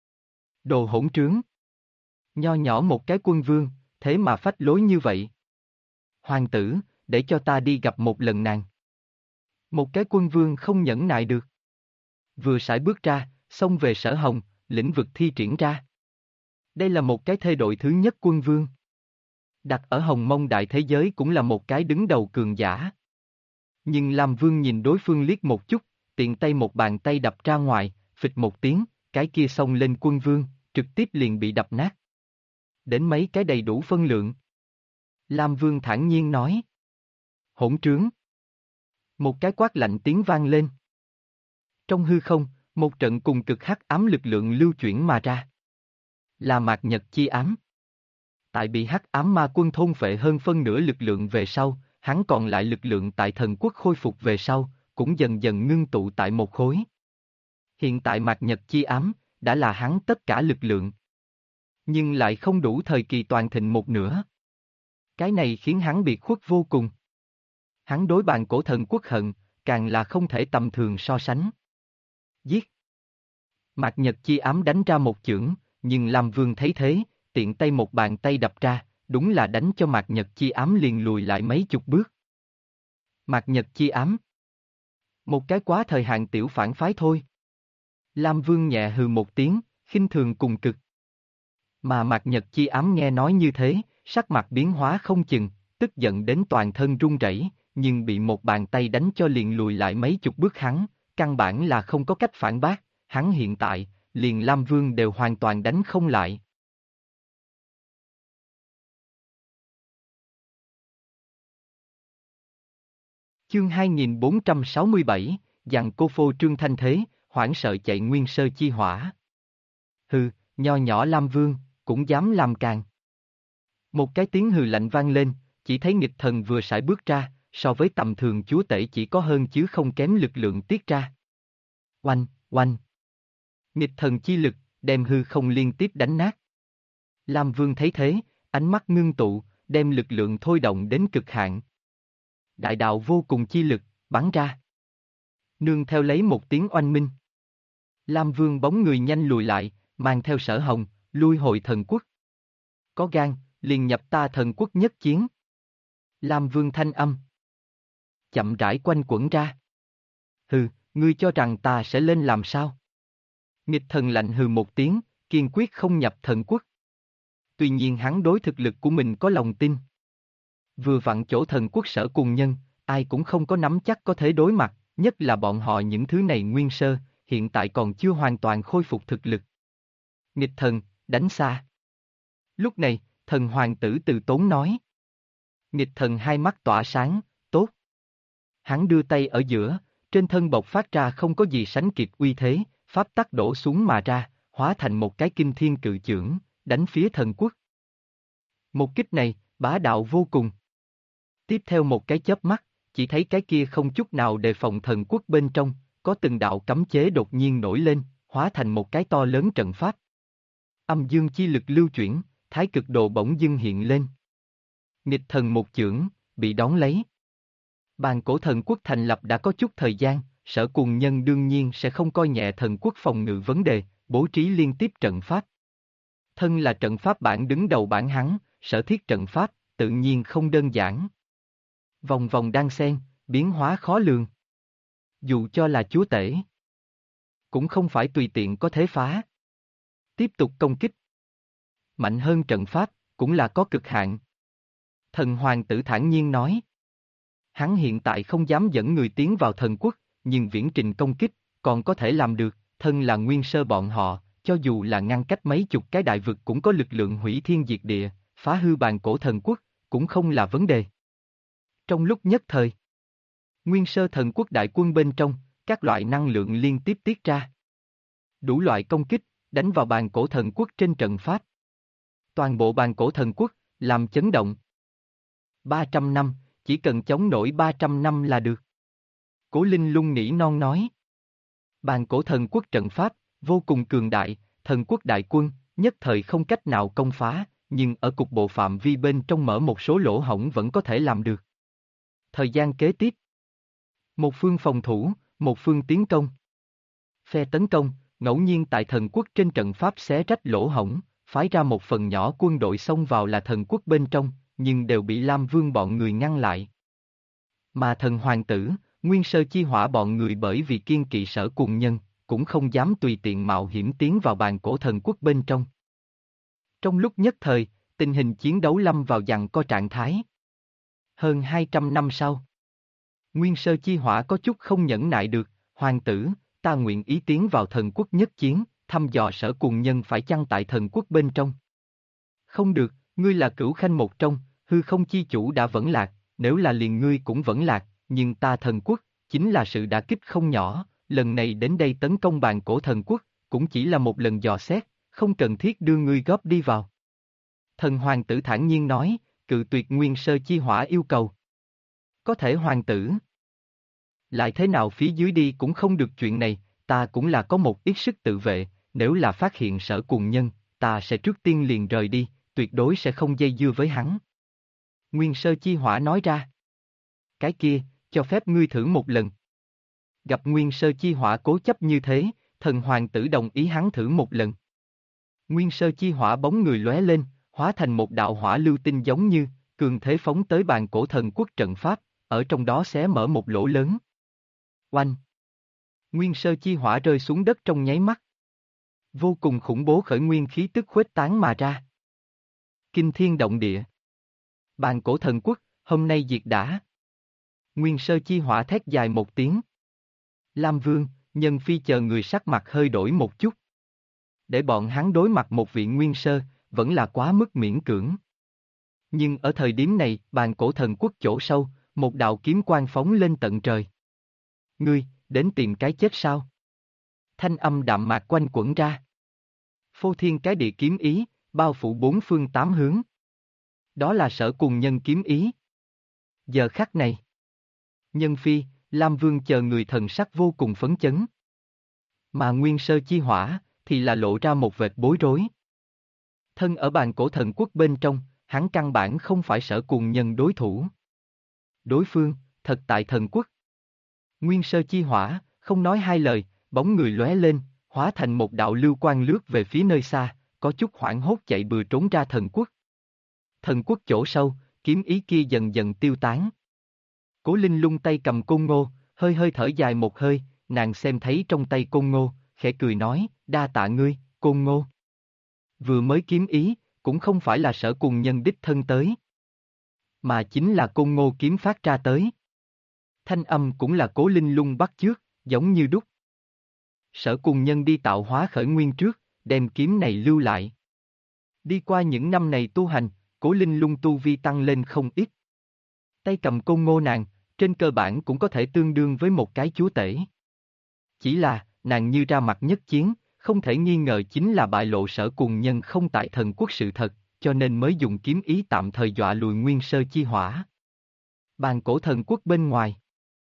Đồ hỗn trướng. Nho nhỏ một cái quân vương, thế mà phách lối như vậy. Hoàng tử, để cho ta đi gặp một lần nàng. Một cái quân vương không nhẫn nại được. Vừa sải bước ra, xông về Sở Hồng, lĩnh vực thi triển ra. Đây là một cái thê đội thứ nhất quân vương. Đặt ở Hồng Mông đại thế giới cũng là một cái đứng đầu cường giả. Nhưng Lam Vương nhìn đối phương liếc một chút, tiện tay một bàn tay đập ra ngoài, phịch một tiếng, cái kia xông lên quân vương, trực tiếp liền bị đập nát. Đến mấy cái đầy đủ phân lượng. Lam Vương thản nhiên nói. Hỗn trướng. Một cái quát lạnh tiếng vang lên. Trong hư không, một trận cùng cực hắc ám lực lượng lưu chuyển mà ra. Là mạt nhật chi ám. Tại bị hắc ám ma quân thôn phệ hơn phân nửa lực lượng về sau, hắn còn lại lực lượng tại thần quốc khôi phục về sau, cũng dần dần ngưng tụ tại một khối. Hiện tại mạt nhật chi ám, đã là hắn tất cả lực lượng. Nhưng lại không đủ thời kỳ toàn thịnh một nửa. Cái này khiến hắn biệt khuất vô cùng. Hắn đối bàn cổ thần quốc hận, càng là không thể tầm thường so sánh. Giết! Mạt nhật chi ám đánh ra một chưởng, nhưng Lam Vương thấy thế, tiện tay một bàn tay đập ra, đúng là đánh cho mạt nhật chi ám liền lùi lại mấy chục bước. Mạt nhật chi ám. Một cái quá thời hạn tiểu phản phái thôi. Lam Vương nhẹ hừ một tiếng, khinh thường cùng cực. Mà mạt nhật chi ám nghe nói như thế, sắc mặt biến hóa không chừng, tức giận đến toàn thân run rẩy, nhưng bị một bàn tay đánh cho liền lùi lại mấy chục bước hắn, căn bản là không có cách phản bác, hắn hiện tại, liền Lam Vương đều hoàn toàn đánh không lại. Chương 2467, dặn cô phô trương thanh thế, hoảng sợ chạy nguyên sơ chi hỏa. Hừ, nho nhỏ Lam Vương, cũng dám làm càng. Một cái tiếng hừ lạnh vang lên, chỉ thấy nghịch thần vừa sải bước ra, so với tầm thường chúa tể chỉ có hơn chứ không kém lực lượng tiết ra. Oanh, oanh. Nghịch thần chi lực, đem hư không liên tiếp đánh nát. Lam Vương thấy thế, ánh mắt ngưng tụ, đem lực lượng thôi động đến cực hạn. Đại đạo vô cùng chi lực, bắn ra. Nương theo lấy một tiếng oanh minh. Lam Vương bóng người nhanh lùi lại, mang theo Sở Hồng, lui hồi thần quốc. Có gan, liền nhập ta thần quốc nhất chiến. Lam Vương thanh âm. Chậm rãi quanh quẩn ra. Hừ, ngươi cho rằng ta sẽ lên làm sao? Nghịch thần lạnh hừ một tiếng, kiên quyết không nhập thần quốc. Tuy nhiên hắn đối thực lực của mình có lòng tin. Vừa vặn chỗ thần quốc Sở cùng nhân, ai cũng không có nắm chắc có thể đối mặt, nhất là bọn họ những thứ này nguyên sơ, hiện tại còn chưa hoàn toàn khôi phục thực lực. Nghịch thần, đánh xa. Lúc này, thần hoàng tử từ tốn nói. Nghịch thần hai mắt tỏa sáng, tốt. Hắn đưa tay ở giữa, trên thân bộc phát ra không có gì sánh kịp uy thế, pháp tắc đổ xuống mà ra, hóa thành một cái kinh thiên cự chưởng, đánh phía thần quốc. Một kích này, bá đạo vô cùng. Tiếp theo một cái chớp mắt, chỉ thấy cái kia không chút nào đề phòng thần quốc bên trong, có từng đạo cấm chế đột nhiên nổi lên, hóa thành một cái to lớn trận pháp. Âm dương chi lực lưu chuyển, thái cực độ bỗng dưng hiện lên. Nghịch thần một chưởng, bị đón lấy. Bàn cổ thần quốc thành lập đã có chút thời gian, Sở cùng nhân đương nhiên sẽ không coi nhẹ thần quốc phòng ngự vấn đề, bố trí liên tiếp trận pháp. Thân là trận pháp bản đứng đầu bản hắn, Sở thiết trận pháp, tự nhiên không đơn giản. Vòng vòng đan xen, biến hóa khó lường. Dù cho là chúa tể, cũng không phải tùy tiện có thể phá. Tiếp tục công kích. Mạnh hơn trận pháp, cũng là có cực hạn. Thần hoàng tử thản nhiên nói. Hắn hiện tại không dám dẫn người tiến vào thần quốc, nhưng viễn trình công kích, còn có thể làm được, thân là nguyên sơ bọn họ, cho dù là ngăn cách mấy chục cái đại vực cũng có lực lượng hủy thiên diệt địa, phá hư bàn cổ thần quốc, cũng không là vấn đề. Trong lúc nhất thời, nguyên sơ thần quốc đại quân bên trong, các loại năng lượng liên tiếp tiết ra. Đủ loại công kích, đánh vào bàn cổ thần quốc trên trận pháp. Toàn bộ bàn cổ thần quốc, làm chấn động. 300 năm, chỉ cần chống nổi 300 năm là được. Cố Linh Lung nỉ non nói. Bàn cổ thần quốc trận pháp, vô cùng cường đại, thần quốc đại quân, nhất thời không cách nào công phá, nhưng ở cục bộ phạm vi bên trong mở một số lỗ hổng vẫn có thể làm được. Thời gian kế tiếp. Một phương phòng thủ, một phương tiến công. Phe tấn công, ngẫu nhiên tại thần quốc trên trận pháp xé rách lỗ hổng, phái ra một phần nhỏ quân đội xông vào là thần quốc bên trong, nhưng đều bị Lam Vương bọn người ngăn lại. Mà thần hoàng tử, nguyên sơ chi hỏa bọn người bởi vì kiên kỵ Sở cùng nhân, cũng không dám tùy tiện mạo hiểm tiến vào bàn cổ thần quốc bên trong. Trong lúc nhất thời, tình hình chiến đấu lâm vào giằng co trạng thái. Hơn 200 năm sau, nguyên sơ chi hỏa có chút không nhẫn nại được, hoàng tử, ta nguyện ý tiến vào thần quốc nhất chiến, thăm dò Sở cùng nhân phải chăng tại thần quốc bên trong. Không được, ngươi là cửu khanh một trong, hư không chi chủ đã vẫn lạc, nếu là liền ngươi cũng vẫn lạc, nhưng ta thần quốc, chính là sự đả kích không nhỏ, lần này đến đây tấn công bàn cổ thần quốc, cũng chỉ là một lần dò xét, không cần thiết đưa ngươi góp đi vào. Thần hoàng tử thản nhiên nói, cự tuyệt nguyên sơ chi hỏa yêu cầu. Có thể hoàng tử. Lại thế nào phía dưới đi cũng không được chuyện này, ta cũng là có một ít sức tự vệ, nếu là phát hiện Sở cùng nhân, ta sẽ trước tiên liền rời đi, tuyệt đối sẽ không dây dưa với hắn. Nguyên sơ chi hỏa nói ra. Cái kia, cho phép ngươi thử một lần. Gặp nguyên sơ chi hỏa cố chấp như thế, thần hoàng tử đồng ý hắn thử một lần. Nguyên sơ chi hỏa bóng người lóe lên, hóa thành một đạo hỏa lưu tinh giống như, cường thế phóng tới bàn cổ thần quốc trận pháp, ở trong đó xé mở một lỗ lớn. Oanh! Nguyên sơ chi hỏa rơi xuống đất trong nháy mắt. Vô cùng khủng bố khởi nguyên khí tức khuếch tán mà ra. Kinh thiên động địa. Bàn cổ thần quốc, hôm nay diệt đã. Nguyên sơ chi hỏa thét dài một tiếng. Lam Vương, Nhân Phi chờ người sắc mặt hơi đổi một chút. Để bọn hắn đối mặt một vị nguyên sơ, vẫn là quá mức miễn cưỡng. Nhưng ở thời điểm này, bàn cổ thần quốc chỗ sâu, một đạo kiếm quang phóng lên tận trời. Ngươi, đến tìm cái chết sao? Thanh âm đạm mạc quanh quẩn ra. Phô thiên cái địa kiếm ý, bao phủ bốn phương tám hướng. Đó là Sở Cùng Nhân kiếm ý. Giờ khắc này, Nhân Phi, Lam Vương chờ người thần sắc vô cùng phấn chấn. Mà Nguyên Sơ Chi Hỏa, thì là lộ ra một vệt bối rối. Thân ở bàn cổ thần quốc bên trong, hắn căn bản không phải Sở Cùng Nhân đối thủ. Đối phương, thật tại thần quốc. Nguyên Sơ Chi Hỏa, không nói hai lời, bóng người lóe lên, hóa thành một đạo lưu quang lướt về phía nơi xa, có chút hoảng hốt chạy bừa trốn ra thần quốc. Thần quốc chỗ sâu, kiếm ý kia dần dần tiêu tán. Cố Linh Lung tay cầm côn ngô, hơi hơi thở dài một hơi, nàng xem thấy trong tay côn ngô, khẽ cười nói, đa tạ ngươi, côn ngô. Vừa mới kiếm ý, cũng không phải là Sở Cùng Nhân đích thân tới, mà chính là côn ngô kiếm phát ra tới. Thanh âm cũng là Cố Linh Lung bắt chước, giống như đúc. Sở Cùng Nhân đi tạo hóa khởi nguyên trước, đem kiếm này lưu lại. Đi qua những năm này tu hành, Cố Linh Lung tu vi tăng lên không ít. Tay cầm côn ngô nàng, trên cơ bản cũng có thể tương đương với một cái chúa tể. Chỉ là, nàng như ra mặt nhất chiến, không thể nghi ngờ chính là bại lộ Sở Cùng Nhân không tại thần quốc sự thật, cho nên mới dùng kiếm ý tạm thời dọa lùi Nguyên Sơ Chi Hỏa. Bàn cổ thần quốc bên ngoài.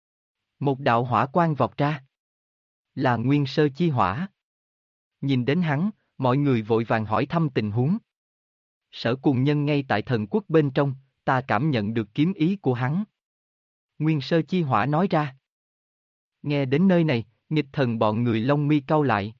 Một đạo hỏa quang vọt ra. Là Nguyên Sơ Chi Hỏa. Nhìn đến hắn, mọi người vội vàng hỏi thăm tình huống. Sở Cùng Nhân ngay tại thần quốc bên trong, ta cảm nhận được kiếm ý của hắn. Nguyên Sơ Chi Hỏa nói ra. Nghe đến nơi này, nghịch thần bọn người lông mi cau lại.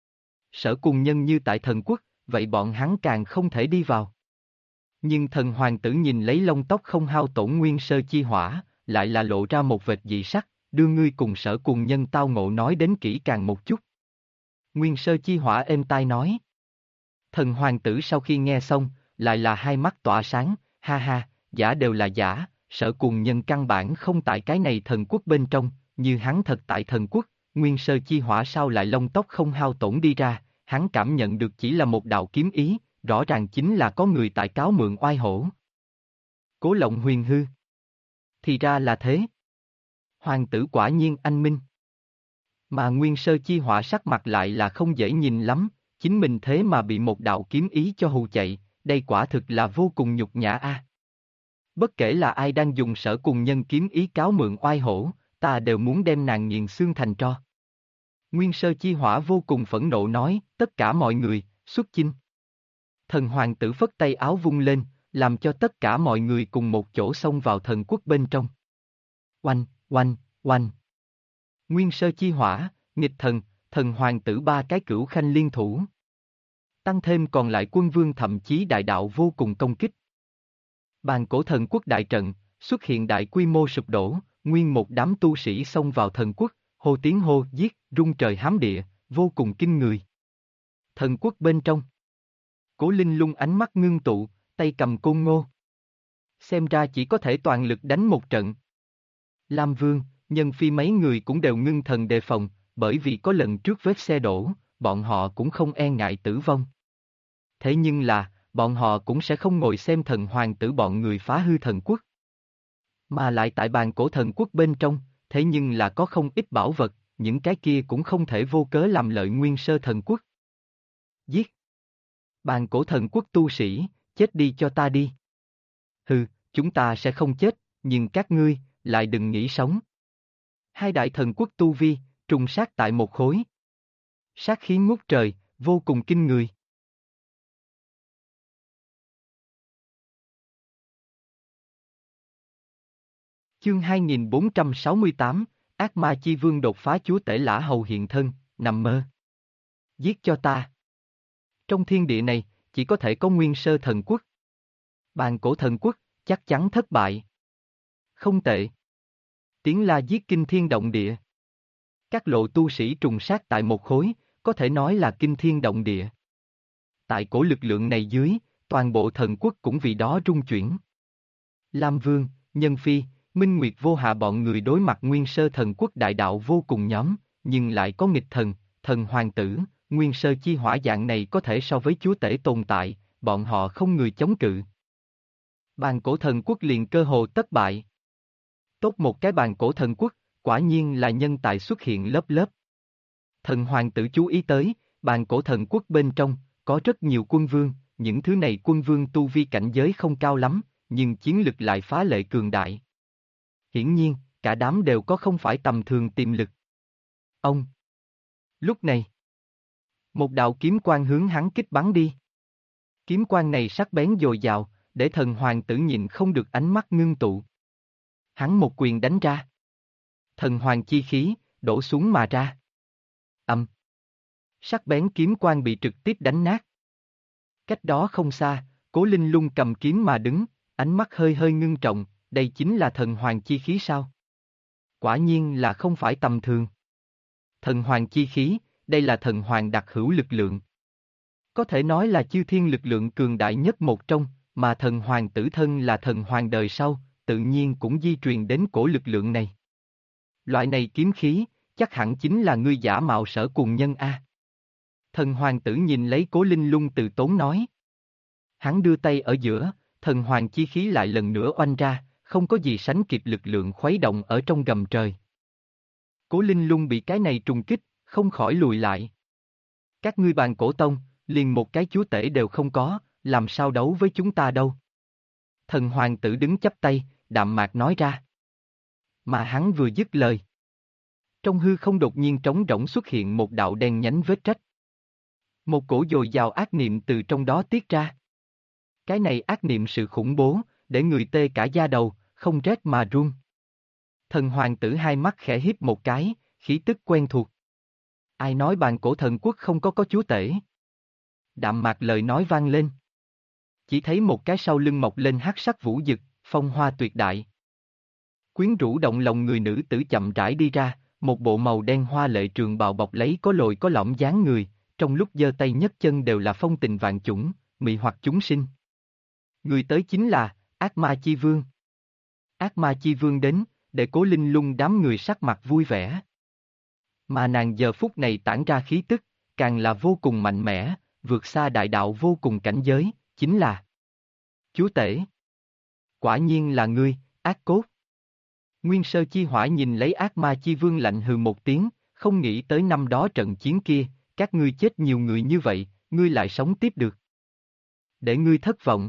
Sở Cùng Nhân như tại thần quốc, vậy bọn hắn càng không thể đi vào. Nhưng thần hoàng tử nhìn lấy lông tóc không hao tổn Nguyên Sơ Chi Hỏa, lại là lộ ra một vệt dị sắc, đưa ngươi cùng Sở Cùng Nhân tao ngộ nói đến kỹ càng một chút. Nguyên Sơ Chi Hỏa êm tai nói. Thần hoàng tử sau khi nghe xong, lại là hai mắt tỏa sáng, ha ha, giả đều là giả, Sở Cùng Nhân căn bản không tại cái này thần quốc bên trong, như hắn thật tại thần quốc, Nguyên Sơ Chi Hỏa sao lại lông tóc không hao tổn đi ra, hắn cảm nhận được chỉ là một đạo kiếm ý, rõ ràng chính là có người tại cáo mượn oai hổ. Cố Lộng Huyền hư. Thì ra là thế. Hoàng tử quả nhiên anh minh. Mà Nguyên Sơ Chi Hỏa sắc mặt lại là không dễ nhìn lắm, chính mình thế mà bị một đạo kiếm ý cho hù chạy, đây quả thực là vô cùng nhục nhã a. Bất kể là ai đang dùng Sở Cùng Nhân kiếm ý cáo mượn oai hổ, ta đều muốn đem nàng nghiền xương thành tro. Nguyên Sơ Chi Hỏa vô cùng phẫn nộ nói, tất cả mọi người, xuất chinh. Thần hoàng tử phất tay áo vung lên, làm cho tất cả mọi người cùng một chỗ xông vào thần quốc bên trong. Oanh, oanh, oanh. Nguyên Sơ Chi Hỏa, nghịch thần, thần hoàng tử ba cái cửu khanh liên thủ. Tăng thêm còn lại quân vương thậm chí đại đạo vô cùng công kích. Bàn cổ thần quốc đại trận, xuất hiện đại quy mô sụp đổ, nguyên một đám tu sĩ xông vào thần quốc, hô tiếng hô giết, rung trời hám địa, vô cùng kinh người. Thần quốc bên trong. Cố Linh Lung ánh mắt ngưng tụ, tay cầm côn ngô. Xem ra chỉ có thể toàn lực đánh một trận. Lam Vương, Nhân Phi mấy người cũng đều ngưng thần đề phòng, bởi vì có lần trước vết xe đổ, bọn họ cũng không e ngại tử vong. Thế nhưng là, bọn họ cũng sẽ không ngồi xem thần hoàng tử bọn người phá hư thần quốc. Mà lại tại bàn cổ thần quốc bên trong, thế nhưng là có không ít bảo vật, những cái kia cũng không thể vô cớ làm lợi Nguyên Sơ thần quốc. Giết! Bàn cổ thần quốc tu sĩ, chết đi cho ta đi. Hừ, chúng ta sẽ không chết, nhưng các ngươi, lại đừng nghĩ sống. Hai đại thần quốc tu vi, trùng sát tại một khối. Sát khí ngút trời, vô cùng kinh người. Chương 2468, Ác Ma Chi Vương đột phá chúa tể Lã Hầu hiện thân, nằm mơ. Giết cho ta. Trong thiên địa này, chỉ có thể có Nguyên Sơ thần quốc. Bàn cổ thần quốc, chắc chắn thất bại. Không tệ. Tiếng la giết kinh thiên động địa. Các lộ tu sĩ trùng sát tại một khối, có thể nói là kinh thiên động địa. Tại cổ lực lượng này dưới, toàn bộ thần quốc cũng vì đó rung chuyển. Lam Vương, Nhân Phi, Minh Nguyệt Vô Hạ bọn người đối mặt Nguyên Sơ thần quốc đại đạo vô cùng nhóm, nhưng lại có nghịch thần, thần hoàng tử, Nguyên Sơ Chi Hỏa dạng này có thể so với chúa tể tồn tại, bọn họ không người chống cự. Bàn cổ thần quốc liền cơ hồ tất bại. Tốt một cái bàn cổ thần quốc, quả nhiên là nhân tài xuất hiện lớp lớp. Thần hoàng tử chú ý tới, bàn cổ thần quốc bên trong, có rất nhiều quân vương, những thứ này quân vương tu vi cảnh giới không cao lắm, nhưng chiến lực lại phá lệ cường đại. Hiển nhiên, cả đám đều có không phải tầm thường tiềm lực. Ông. Lúc này, một đạo kiếm quang hướng hắn kích bắn đi. Kiếm quang này sắc bén dồi dào, để thần hoàng tử nhìn không được ánh mắt ngưng tụ. Hắn một quyền đánh ra. Thần hoàng chi khí, đổ xuống mà ra. Âm. Sắc bén kiếm quang bị trực tiếp đánh nát. Cách đó không xa, Cố Linh Lung cầm kiếm mà đứng, ánh mắt hơi hơi ngưng trọng, đây chính là thần hoàng chi khí sao? Quả nhiên là không phải tầm thường. Thần hoàng chi khí, đây là thần hoàng đặc hữu lực lượng. Có thể nói là chư thiên lực lượng cường đại nhất một trong, mà thần hoàng tử thân là thần hoàng đời sau, tự nhiên cũng di truyền đến cổ lực lượng này. Loại này kiếm khí, chắc hẳn chính là ngươi giả mạo Sở Cùng Nhân a. Thần hoàng tử nhìn lấy Cố Linh Lung từ tốn nói. Hắn đưa tay ở giữa, thần hoàng chi khí lại lần nữa oanh ra, không có gì sánh kịp lực lượng khuấy động ở trong gầm trời. Cố Linh Lung bị cái này trùng kích, không khỏi lùi lại. Các ngươi bàn cổ tông, liền một cái chúa tể đều không có, làm sao đấu với chúng ta đâu. Thần hoàng tử đứng chắp tay, đạm mạc nói ra. Mà hắn vừa dứt lời. Trong hư không đột nhiên trống rỗng xuất hiện một đạo đen nhánh vết rách. Một cổ dồi dào ác niệm từ trong đó tiết ra. Cái này ác niệm sự khủng bố, để người tê cả da đầu, không rét mà run. Thần hoàng tử hai mắt khẽ híp một cái, khí tức quen thuộc. Ai nói bàn cổ thần quốc không có chúa tể? Đạm mạc lời nói vang lên. Chỉ thấy một cái sau lưng mọc lên hắc sắc vũ dực, phong hoa tuyệt đại. Quyến rũ động lòng người nữ tử chậm rãi đi ra, một bộ màu đen hoa lệ trường bào bọc lấy có lồi có lõm dáng người, trong lúc giơ tay nhấc chân đều là phong tình vạn chủng, mị hoặc chúng sinh. Người tới chính là Ác Ma Chi Vương. Ác Ma Chi Vương đến, để Cố Linh Lung đám người sắc mặt vui vẻ. Mà nàng giờ phút này tản ra khí tức, càng là vô cùng mạnh mẽ, vượt xa đại đạo vô cùng cảnh giới, chính là Chúa Tể. Quả nhiên là ngươi, Ác Cốt. Nguyên Sơ Chi Hỏa nhìn lấy Ác Ma Chi Vương lạnh hừ một tiếng, không nghĩ tới năm đó trận chiến kia, các ngươi chết nhiều người như vậy, ngươi lại sống tiếp được. Để ngươi thất vọng.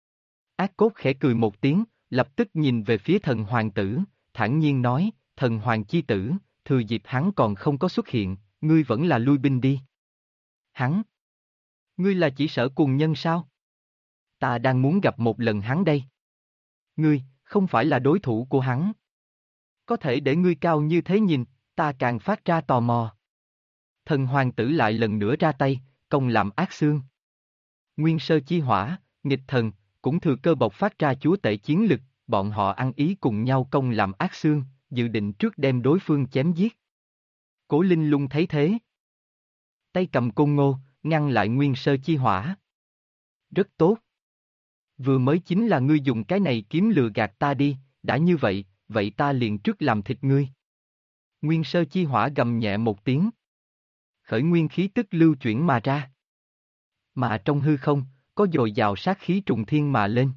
Ác Cốt khẽ cười một tiếng, lập tức nhìn về phía thần hoàng tử, thản nhiên nói, thần hoàng chi tử, thừa dịp hắn còn không có xuất hiện, ngươi vẫn là lui binh đi. Hắn? Ngươi là chỉ Sở Cùng Nhân sao? Ta đang muốn gặp một lần hắn đây. Ngươi, không phải là đối thủ của hắn. Có thể để ngươi cao như thế nhìn, ta càng phát ra tò mò. Thần hoàng tử lại lần nữa ra tay, công làm ác xương. Nguyên Sơ Chi Hỏa, nghịch thần, cũng thừa cơ bộc phát ra chúa tể chiến lực, bọn họ ăn ý cùng nhau công làm ác xương, dự định trước đem đối phương chém giết. Cố Linh Lung thấy thế. Tay cầm côn ngô, ngăn lại Nguyên Sơ Chi Hỏa. Rất tốt. Vừa mới chính là ngươi dùng cái này kiếm lừa gạt ta đi, đã như vậy, vậy ta liền trước làm thịt ngươi. Nguyên Sơ Chi Hỏa gầm nhẹ một tiếng. Khởi nguyên khí tức lưu chuyển mà ra. Mà trong hư không, có dồi dào sát khí trùng thiên mà lên.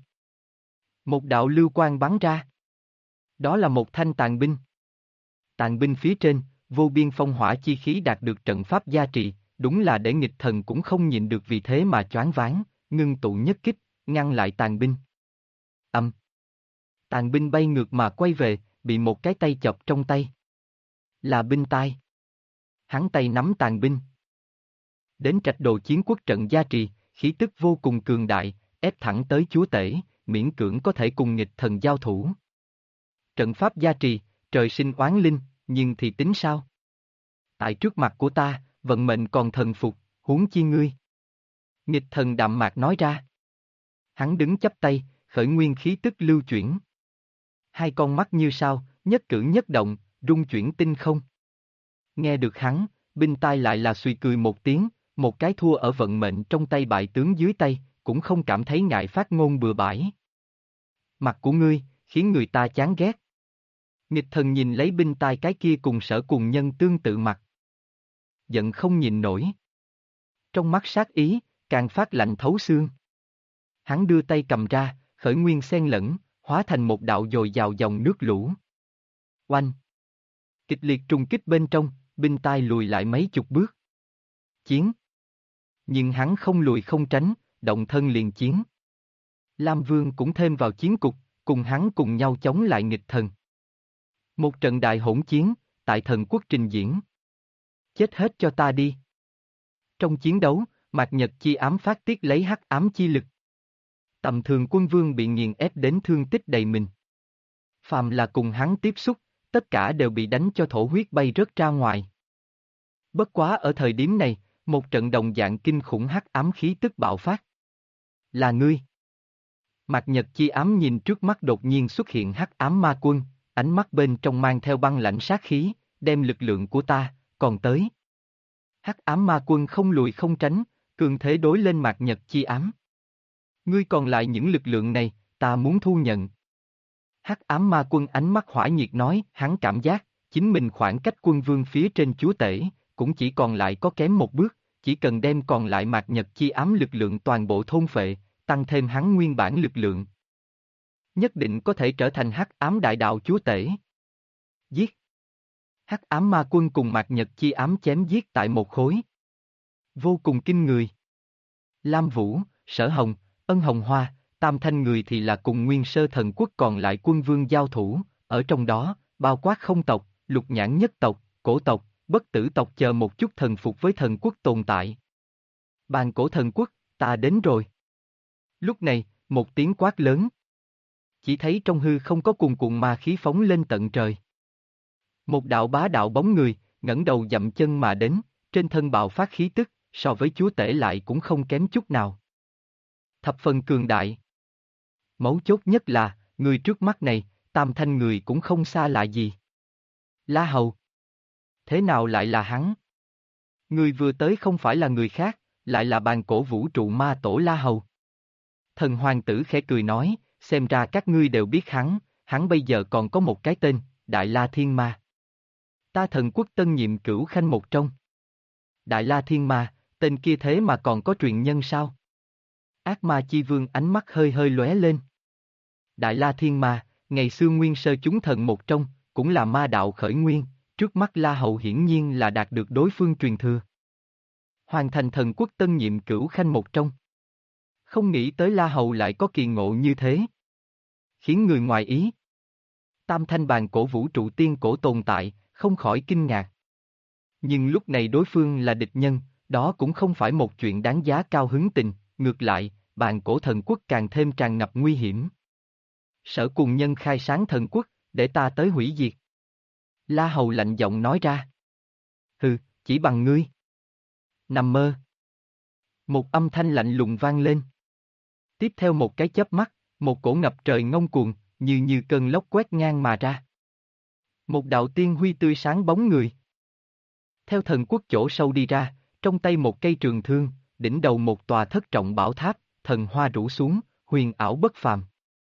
Một đạo lưu quang bắn ra. Đó là một thanh tàn binh. Tàn binh phía trên, vô biên phong hỏa chi khí đạt được trận pháp gia trì, đúng là để nghịch thần cũng không nhịn được vì thế mà choáng váng, ngưng tụ nhất kích, ngăn lại tàn binh. Âm. Tàn binh bay ngược mà quay về, bị một cái tay chọc trong tay. Là binh tai. Hắn tay nắm tàn binh. Đến Trạch Đồ Chiến Quốc trận gia trì, khí tức vô cùng cường đại, ép thẳng tới chúa tể, miễn cưỡng có thể cùng nghịch thần giao thủ. Trận pháp gia trì, trời sinh oán linh, nhưng thì tính sao? Tại trước mặt của ta, vận mệnh còn thần phục, huống chi ngươi. Nghịch thần đạm mạc nói ra. Hắn đứng chắp tay, khởi nguyên khí tức lưu chuyển. Hai con mắt như sao, nhất cử nhất động, rung chuyển tinh không. Nghe được hắn, binh tai lại là suy cười một tiếng, một cái thua ở vận mệnh trong tay bại tướng dưới tay, cũng không cảm thấy ngại phát ngôn bừa bãi. Mặt của ngươi, khiến người ta chán ghét. Nghịch thần nhìn lấy binh tai cái kia cùng Sở Cùng Nhân tương tự mặt. Giận không nhìn nổi. Trong mắt sát ý, càng phát lạnh thấu xương. Hắn đưa tay cầm ra, khởi nguyên xen lẫn, hóa thành một đạo dồi dào dòng nước lũ. Oanh! Kịch liệt trùng kích bên trong, binh tai lùi lại mấy chục bước. Chiến! Nhưng hắn không lùi không tránh, động thân liền chiến. Lam Vương cũng thêm vào chiến cục, cùng hắn cùng nhau chống lại nghịch thần. Một trận đại hỗn chiến, tại thần quốc trình diễn. Chết hết cho ta đi. Trong chiến đấu, Mạt Nhật chi ám phát tiết lấy hắc ám chi lực. Tầm thường quân vương bị nghiền ép đến thương tích đầy mình. Phàm là cùng hắn tiếp xúc, tất cả đều bị đánh cho thổ huyết bay rớt ra ngoài. Bất quá ở thời điểm này, một trận đồng dạng kinh khủng hắc ám khí tức bạo phát. Là ngươi. Mạt Nhật chi ám nhìn trước mắt đột nhiên xuất hiện hắc ám ma quân, ánh mắt bên trong mang theo băng lãnh sát khí, đem lực lượng của ta, còn tới. Hắc ám ma quân không lùi không tránh, cường thế đối lên Mạt Nhật chi ám. Ngươi còn lại những lực lượng này, ta muốn thu nhận. Hắc ám ma quân ánh mắt hỏa nhiệt nói, hắn cảm giác, chính mình khoảng cách quân vương phía trên chúa tể, cũng chỉ còn lại có kém một bước, chỉ cần đem còn lại Mạt Nhật chi ám lực lượng toàn bộ thôn phệ, tăng thêm hắn nguyên bản lực lượng. Nhất định có thể trở thành hắc ám đại đạo chúa tể. Giết! Hắc ám ma quân cùng Mạt Nhật chi ám chém giết tại một khối. Vô cùng kinh người. Lam Vũ, Sở Hồng, Ân Hồng Hoa, Tam Thanh người thì là cùng nguyên sơ thần quốc còn lại quân vương giao thủ, ở trong đó, bao quát không tộc, lục nhãn nhất tộc, cổ tộc, bất tử tộc chờ một chút thần phục với thần quốc tồn tại. Bàn cổ thần quốc, ta đến rồi. Lúc này, một tiếng quát lớn. Chỉ thấy trong hư không có cuồn cuộn ma khí phóng lên tận trời. Một đạo bá đạo bóng người, ngẩng đầu dậm chân mà đến, trên thân bạo phát khí tức, so với chúa tể lại cũng không kém chút nào. Thập phần cường đại. Mấu chốt nhất là, người trước mắt này, Tam Thanh người cũng không xa lạ gì. La Hầu. Thế nào lại là hắn? Người vừa tới không phải là người khác, lại là bàn cổ vũ trụ ma tổ La Hầu. Thần hoàng tử khẽ cười nói, xem ra các ngươi đều biết hắn bây giờ còn có một cái tên, Đại La Thiên Ma. Ta thần quốc tân nhiệm cửu khanh một trong. Đại La Thiên Ma, tên kia thế mà còn có truyền nhân sao? Ác ma chi vương ánh mắt hơi hơi lóe lên. Đại La Thiên Ma, ngày xưa nguyên sơ chúng thần một trong, cũng là ma đạo khởi nguyên, trước mắt La Hầu hiển nhiên là đạt được đối phương truyền thừa. Hoàn thành thần quốc tân nhiệm cửu khanh một trong. Không nghĩ tới La Hầu lại có kỳ ngộ như thế. Khiến người ngoài ý. Tam thanh bàn cổ vũ trụ tiên cổ tồn tại, không khỏi kinh ngạc. Nhưng lúc này đối phương là địch nhân, đó cũng không phải một chuyện đáng giá cao hứng tình, ngược lại, bàn cổ thần quốc càng thêm tràn ngập nguy hiểm. Sở cùng nhân khai sáng thần quốc, để ta tới hủy diệt. La Hầu lạnh giọng nói ra. Hừ, chỉ bằng ngươi. Nằm mơ. Một âm thanh lạnh lùng vang lên. Tiếp theo một cái chớp mắt, một cổ ngập trời ngông cuồng, như cơn lốc quét ngang mà ra. Một đạo tiên huy tươi sáng bóng người. Theo thần quốc chỗ sâu đi ra, trong tay một cây trường thương, đỉnh đầu một tòa thất trọng bảo tháp, thần hoa rủ xuống, huyền ảo bất phàm.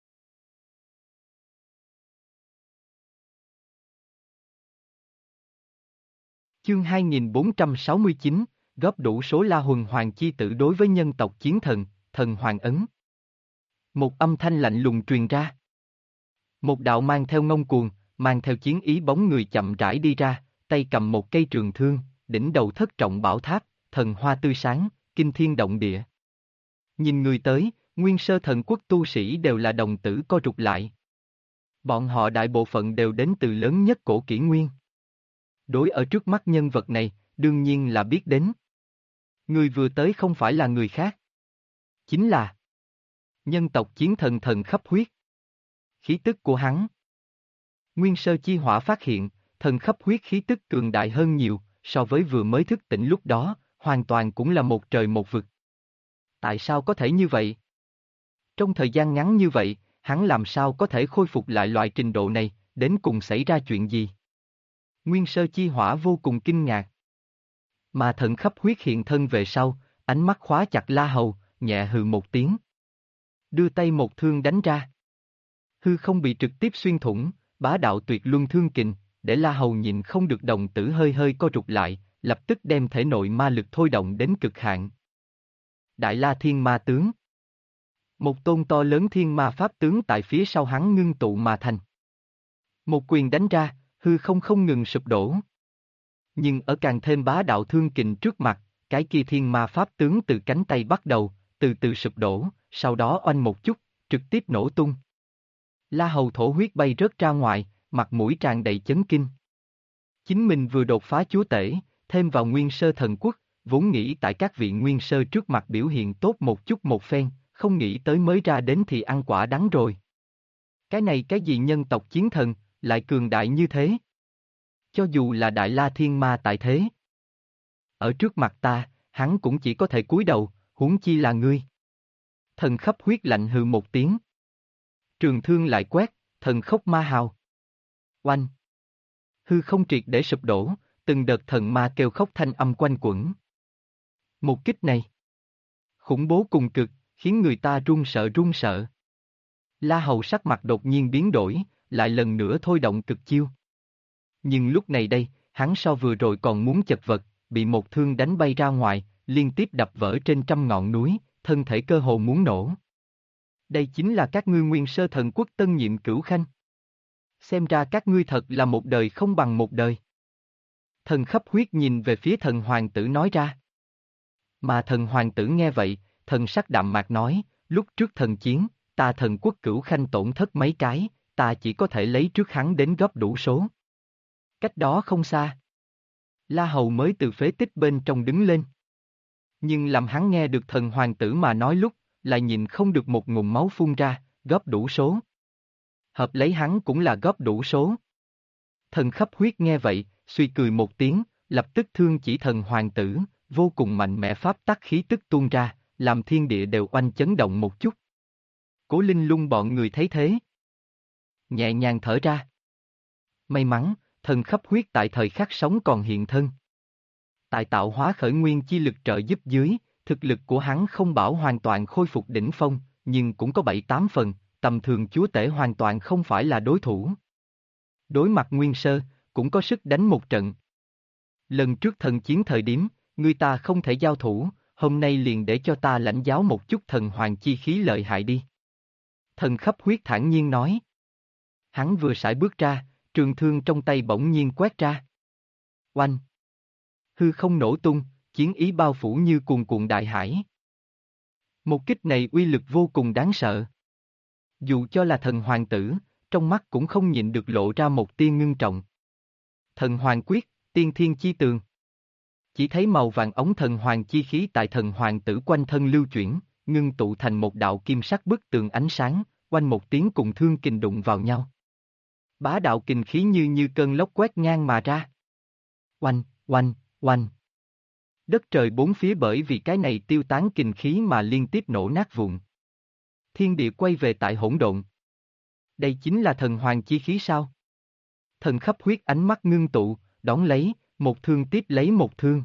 Chương 2469, góp đủ số La Huần Hoàng chi tử đối với nhân tộc chiến thần, thần Hoàng ấn. Một âm thanh lạnh lùng truyền ra. Một đạo mang theo ngông cuồng, mang theo chiến ý bóng người chậm rãi đi ra, tay cầm một cây trường thương, đỉnh đầu thất trọng bảo tháp, thần hoa tươi sáng, kinh thiên động địa. Nhìn người tới, nguyên sơ thần quốc tu sĩ đều là đồng tử co rụt lại. Bọn họ đại bộ phận đều đến từ lớn nhất cổ kỷ nguyên. Đối ở trước mắt nhân vật này, đương nhiên là biết đến. Người vừa tới không phải là người khác. Chính là nhân tộc chiến thần thần khắp huyết. Khí tức của hắn. Nguyên sơ chi hỏa phát hiện, thần khắp huyết khí tức cường đại hơn nhiều, so với vừa mới thức tỉnh lúc đó, hoàn toàn cũng là một trời một vực. Tại sao có thể như vậy? Trong thời gian ngắn như vậy, hắn làm sao có thể khôi phục lại loại trình độ này, đến cùng xảy ra chuyện gì? Nguyên sơ chi hỏa vô cùng kinh ngạc. Mà thần khắp huyết hiện thân về sau, ánh mắt khóa chặt La Hầu, nhẹ hừ một tiếng. Đưa tay một thương đánh ra. Hư không bị trực tiếp xuyên thủng, bá đạo tuyệt luân thương kình, để La Hầu nhìn không được đồng tử hơi hơi co rụt lại, lập tức đem thể nội ma lực thôi động đến cực hạn. Đại La Thiên Ma tướng. Một tôn to lớn thiên ma pháp tướng tại phía sau hắn ngưng tụ mà thành. Một quyền đánh ra, hư không không ngừng sụp đổ. Nhưng ở càng thêm bá đạo thương kình trước mặt, cái kia thiên ma pháp tướng từ cánh tay bắt đầu, từ từ sụp đổ, sau đó oanh một chút, trực tiếp nổ tung. La Hầu thổ huyết bay rớt ra ngoài, mặt mũi tràn đầy chấn kinh. Chính mình vừa đột phá chúa tể, thêm vào nguyên sơ thần quốc, vốn nghĩ tại các vị nguyên sơ trước mặt biểu hiện tốt một chút một phen, không nghĩ tới mới ra đến thì ăn quả đắng rồi. Cái này cái gì nhân tộc chiến thần, lại cường đại như thế? Cho dù là Đại La Thiên Ma tại thế. Ở trước mặt ta, hắn cũng chỉ có thể cúi đầu, huống chi là ngươi. Thần khắp huyết lạnh hừ một tiếng. Trường thương lại quét, thần khốc ma hào. Oanh! Hư không triệt để sụp đổ, từng đợt thần ma kêu khóc thanh âm quanh quẩn. Một kích này khủng bố cùng cực, khiến người ta run sợ run sợ. La Hầu sắc mặt đột nhiên biến đổi, lại lần nữa thôi động cực chiêu. Nhưng lúc này đây, hắn so vừa rồi còn muốn chật vật, bị một thương đánh bay ra ngoài, liên tiếp đập vỡ trên trăm ngọn núi, thân thể cơ hồ muốn nổ. Đây chính là các ngươi nguyên sơ thần quốc tân nhiệm Cửu Khanh. Xem ra các ngươi thật là một đời không bằng một đời. Thần khắp huyết nhìn về phía thần hoàng tử nói ra. Mà thần hoàng tử nghe vậy, thần sắc đạm mạc nói, lúc trước thần chiến, ta thần quốc Cửu Khanh tổn thất mấy cái, ta chỉ có thể lấy trước hắn đến góp đủ số. Cách đó không xa. La Hầu mới từ phế tích bên trong đứng lên. Nhưng làm hắn nghe được thần hoàng tử mà nói lúc, lại nhìn không được một ngụm máu phun ra, góp đủ số. Hợp lấy hắn cũng là góp đủ số. Thần khắp huyết nghe vậy, suy cười một tiếng, lập tức thương chỉ thần hoàng tử, vô cùng mạnh mẽ pháp tắc khí tức tuôn ra, làm thiên địa đều oanh chấn động một chút. Cố Linh Lung bọn người thấy thế. Nhẹ nhàng thở ra. May mắn, thần khắp huyết tại thời khắc sống còn hiện thân. Tại tạo hóa khởi nguyên chi lực trợ giúp dưới, thực lực của hắn không bảo hoàn toàn khôi phục đỉnh phong, nhưng cũng có 7-8 phần, tầm thường chúa tể hoàn toàn không phải là đối thủ. Đối mặt nguyên sơ, cũng có sức đánh một trận. Lần trước thần chiến thời điểm, người ta không thể giao thủ, hôm nay liền để cho ta lãnh giáo một chút thần hoàng chi khí lợi hại đi. Thần khắp huyết thản nhiên nói. Hắn vừa sải bước ra, trường thương trong tay bỗng nhiên quét ra. Oanh! Hư không nổ tung, chiến ý bao phủ như cuồn cuộn đại hải. Một kích này uy lực vô cùng đáng sợ. Dù cho là thần hoàng tử, trong mắt cũng không nhịn được lộ ra một tia ngưng trọng. Thần hoàng quyết, tiên thiên chi tường. Chỉ thấy màu vàng ống thần hoàng chi khí tại thần hoàng tử quanh thân lưu chuyển, ngưng tụ thành một đạo kim sắc bức tường ánh sáng, quanh một tiếng cùng thương kình đụng vào nhau. Bá đạo kình khí như cơn lốc quét ngang mà ra. Oanh, oanh, oanh. Đất trời bốn phía bởi vì cái này tiêu tán kình khí mà liên tiếp nổ nát vụn. Thiên địa quay về tại hỗn độn. Đây chính là thần hoàng chi khí sao? Thần khắp huyết ánh mắt ngưng tụ, đón lấy, một thương tiếp lấy một thương.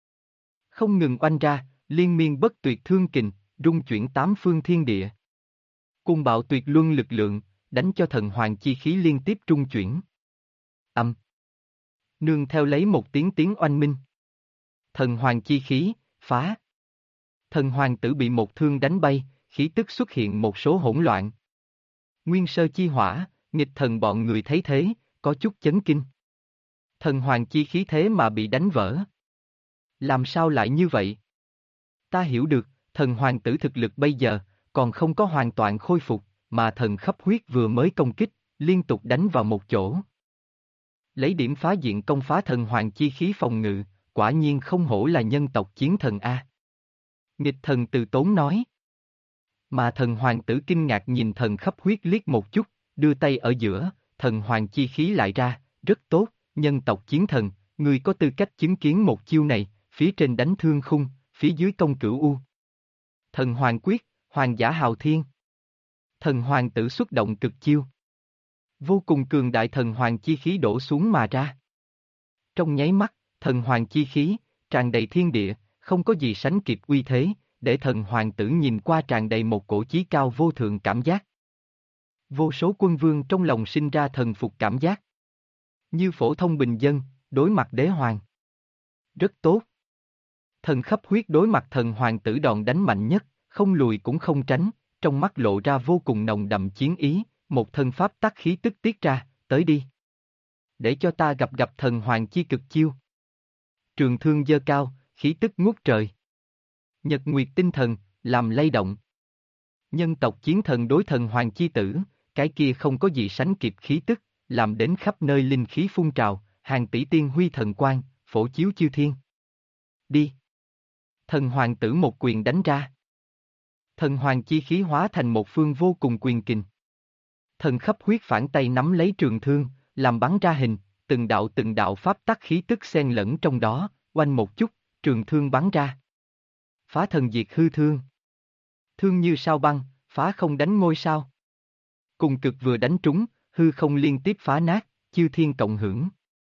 Không ngừng oanh ra, liên miên bất tuyệt thương kình, rung chuyển tám phương thiên địa. Cùng bạo tuyệt luân lực lượng, đánh cho thần hoàng chi khí liên tiếp trung chuyển. Âm. Nương theo lấy một tiếng oanh minh. Thần hoàng chi khí, phá. Thần hoàng tử bị một thương đánh bay, khí tức xuất hiện một số hỗn loạn. Nguyên sơ chi hỏa, nghịch thần bọn người thấy thế, có chút chấn kinh. Thần hoàng chi khí thế mà bị đánh vỡ. Làm sao lại như vậy? Ta hiểu được, thần hoàng tử thực lực bây giờ, còn không có hoàn toàn khôi phục, mà thần khắp huyết vừa mới công kích, liên tục đánh vào một chỗ. Lấy điểm phá diện công phá thần hoàng chi khí phòng ngự, quả nhiên không hổ là nhân tộc chiến thần A. Nghịch thần từ tốn nói. Mà thần hoàng tử kinh ngạc nhìn thần khắp huyết liếc một chút, đưa tay ở giữa, thần hoàng chi khí lại ra, rất tốt, nhân tộc chiến thần, ngươi có tư cách chứng kiến một chiêu này, phía trên đánh thương khung, phía dưới công cửu u. Thần hoàng quyết, hoàng giả hào thiên. Thần hoàng tử xuất động cực chiêu. Vô cùng cường đại thần hoàng chi khí đổ xuống mà ra. Trong nháy mắt, thần hoàng chi khí, tràn đầy thiên địa, không có gì sánh kịp uy thế, để thần hoàng tử nhìn qua tràn đầy một cổ chí cao vô thượng cảm giác. Vô số quân vương trong lòng sinh ra thần phục cảm giác. Như phổ thông bình dân, đối mặt đế hoàng. Rất tốt. Thần khắp huyết đối mặt thần hoàng tử đòn đánh mạnh nhất, không lùi cũng không tránh, trong mắt lộ ra vô cùng nồng đậm chiến ý, một thân pháp tắc khí tức tiết ra, tới đi. để cho ta gặp gặp thần hoàng chi cực chiêu. Trường thương giơ cao, khí tức ngút trời. Nhật nguyệt tinh thần, làm lay động. Nhân tộc chiến thần đối thần hoàng chi tử, cái kia không có gì sánh kịp khí tức, làm đến khắp nơi linh khí phun trào, hàng tỷ tiên huy thần quang, phổ chiếu chư thiên. Đi! Thần hoàng tử một quyền đánh ra. Thần hoàng chi khí hóa thành một phương vô cùng quyền kình. Thần khắp huyết phản tay nắm lấy trường thương, làm bắn ra hình, từng đạo pháp tắc khí tức xen lẫn trong đó, oanh một chút, trường thương bắn ra. Phá thần diệt hư thương. Thương như sao băng, phá không đánh ngôi sao. Cùng cực vừa đánh trúng, hư không liên tiếp phá nát, chư thiên cộng hưởng.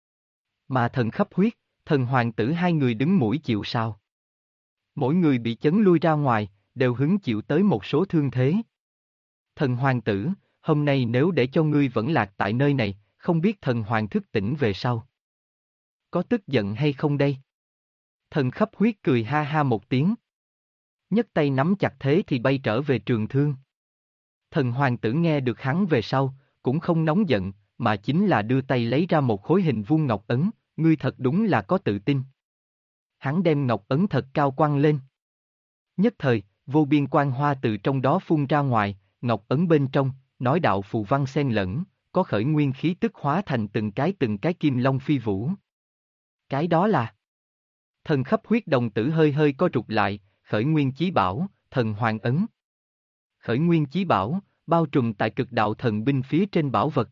Mà thần khắp huyết, thần hoàng tử hai người đứng mũi chịu sào. Mỗi người bị chấn lui ra ngoài, đều hứng chịu tới một số thương thế. Thần hoàng tử, hôm nay nếu để cho ngươi vẫn lạc tại nơi này, không biết thần hoàng thức tỉnh về sau. Có tức giận hay không đây? Thần khắp huyết cười ha ha một tiếng. Nhấc tay nắm chặt thế thì bay trở về trường thương. Thần hoàng tử nghe được hắn về sau, cũng không nóng giận, mà chính là đưa tay lấy ra một khối hình vuông ngọc ấn, ngươi thật đúng là có tự tin. Hắn đem ngọc ấn thật cao quăng lên. Nhất thời, vô biên quang hoa từ trong đó phun ra ngoài, ngọc ấn bên trong, nói đạo phù văn xen lẫn, có khởi nguyên khí tức hóa thành từng cái kim long phi vũ. Cái đó là... Thần khắp huyết đồng tử hơi hơi co rụt lại, khởi nguyên chí bảo, thần hoàng ấn. Khởi nguyên chí bảo, bao trùm tại cực đạo thần binh phía trên bảo vật.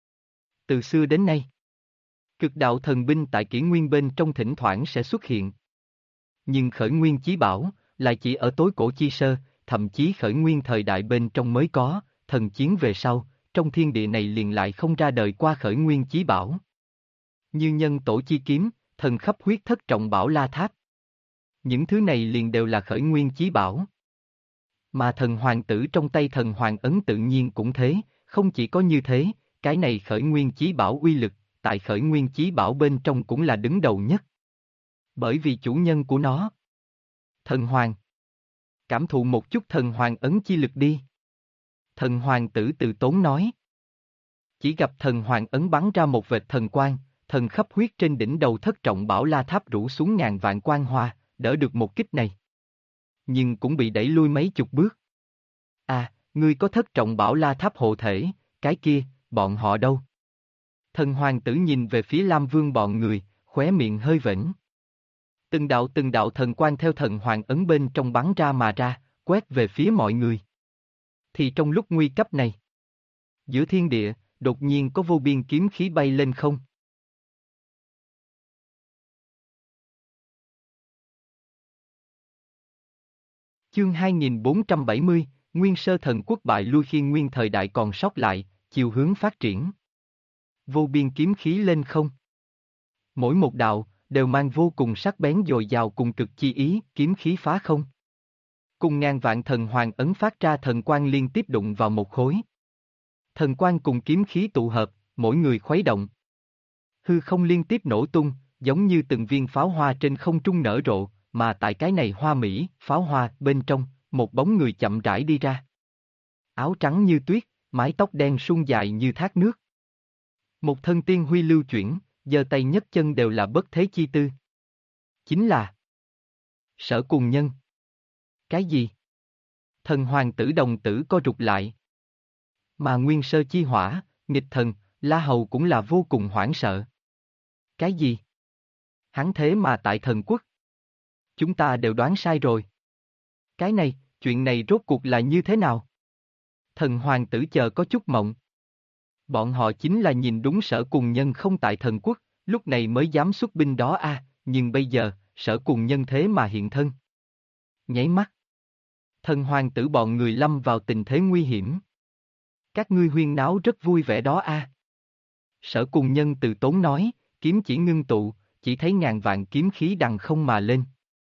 Từ xưa đến nay, cực đạo thần binh tại kỷ nguyên bên trong thỉnh thoảng sẽ xuất hiện. Nhưng khởi nguyên chí bảo, lại chỉ ở tối cổ chi sơ, thậm chí khởi nguyên thời đại bên trong mới có, thần chiến về sau, trong thiên địa này liền lại không ra đời qua khởi nguyên chí bảo. Như nhân tổ chi kiếm, thần khắp huyết thất trọng bảo la tháp. Những thứ này liền đều là khởi nguyên chí bảo. Mà thần hoàng tử trong tay thần hoàng ấn tự nhiên cũng thế, không chỉ có như thế, cái này khởi nguyên chí bảo uy lực, tại khởi nguyên chí bảo bên trong cũng là đứng đầu nhất. Bởi vì chủ nhân của nó. Thần hoàng. Cảm thụ một chút thần hoàng ấn chi lực đi. Thần hoàng tử từ tốn nói. Chỉ gặp thần hoàng ấn bắn ra một vệt thần quang, thần khắp huyết trên đỉnh đầu thất trọng bảo la tháp rủ xuống ngàn vạn quang hoa, đỡ được một kích này. Nhưng cũng bị đẩy lui mấy chục bước. À, ngươi có thất trọng bảo la tháp hộ thể, cái kia, bọn họ đâu? Thần hoàng tử nhìn về phía Lam Vương bọn người, khóe miệng hơi vểnh. Từng đạo thần quang theo thần hoàng ấn bên trong bắn ra mà ra, quét về phía mọi người. Thì trong lúc nguy cấp này, giữa thiên địa, đột nhiên có vô biên kiếm khí bay lên không. Chương 2470, Nguyên Sơ Thần Quốc bại lui khi nguyên thời đại còn sót lại, chiều hướng phát triển. Vô biên kiếm khí lên không. Mỗi một đạo, đều mang vô cùng sắc bén dồi dào cùng cực chi ý, kiếm khí phá không. Cùng ngàn vạn thần hoàng ấn phát ra thần quang liên tiếp đụng vào một khối. Thần quang cùng kiếm khí tụ hợp, mỗi người khuấy động. Hư không liên tiếp nổ tung, giống như từng viên pháo hoa trên không trung nở rộ, mà tại cái này hoa mỹ, pháo hoa, bên trong, một bóng người chậm rãi đi ra. Áo trắng như tuyết, mái tóc đen suôn dài như thác nước. Một thân tiên huy lưu chuyển, giơ tay nhấc chân đều là bất thế chi tư. Chính là Sở Cùng Nhân. Cái gì? Thần hoàng tử đồng tử co rụt lại. Mà Nguyên Sơ Chi Hỏa, nghịch thần, La Hầu cũng là vô cùng hoảng sợ. Cái gì? Hắn thế mà tại thần quốc. Chúng ta đều đoán sai rồi. Cái này, chuyện này rốt cuộc là như thế nào? Thần hoàng tử chờ có chút mộng. Bọn họ chính là nhìn đúng Sở Cùng Nhân không tại thần quốc, lúc này mới dám xuất binh đó nhưng bây giờ, Sở Cùng Nhân thế mà hiện thân. Nháy mắt. Thần hoàng tử bọn người lâm vào tình thế nguy hiểm. Các ngươi huyên náo rất vui vẻ đó Sở Cùng Nhân từ tốn nói, kiếm chỉ ngưng tụ, chỉ thấy ngàn vạn kiếm khí đằng không mà lên.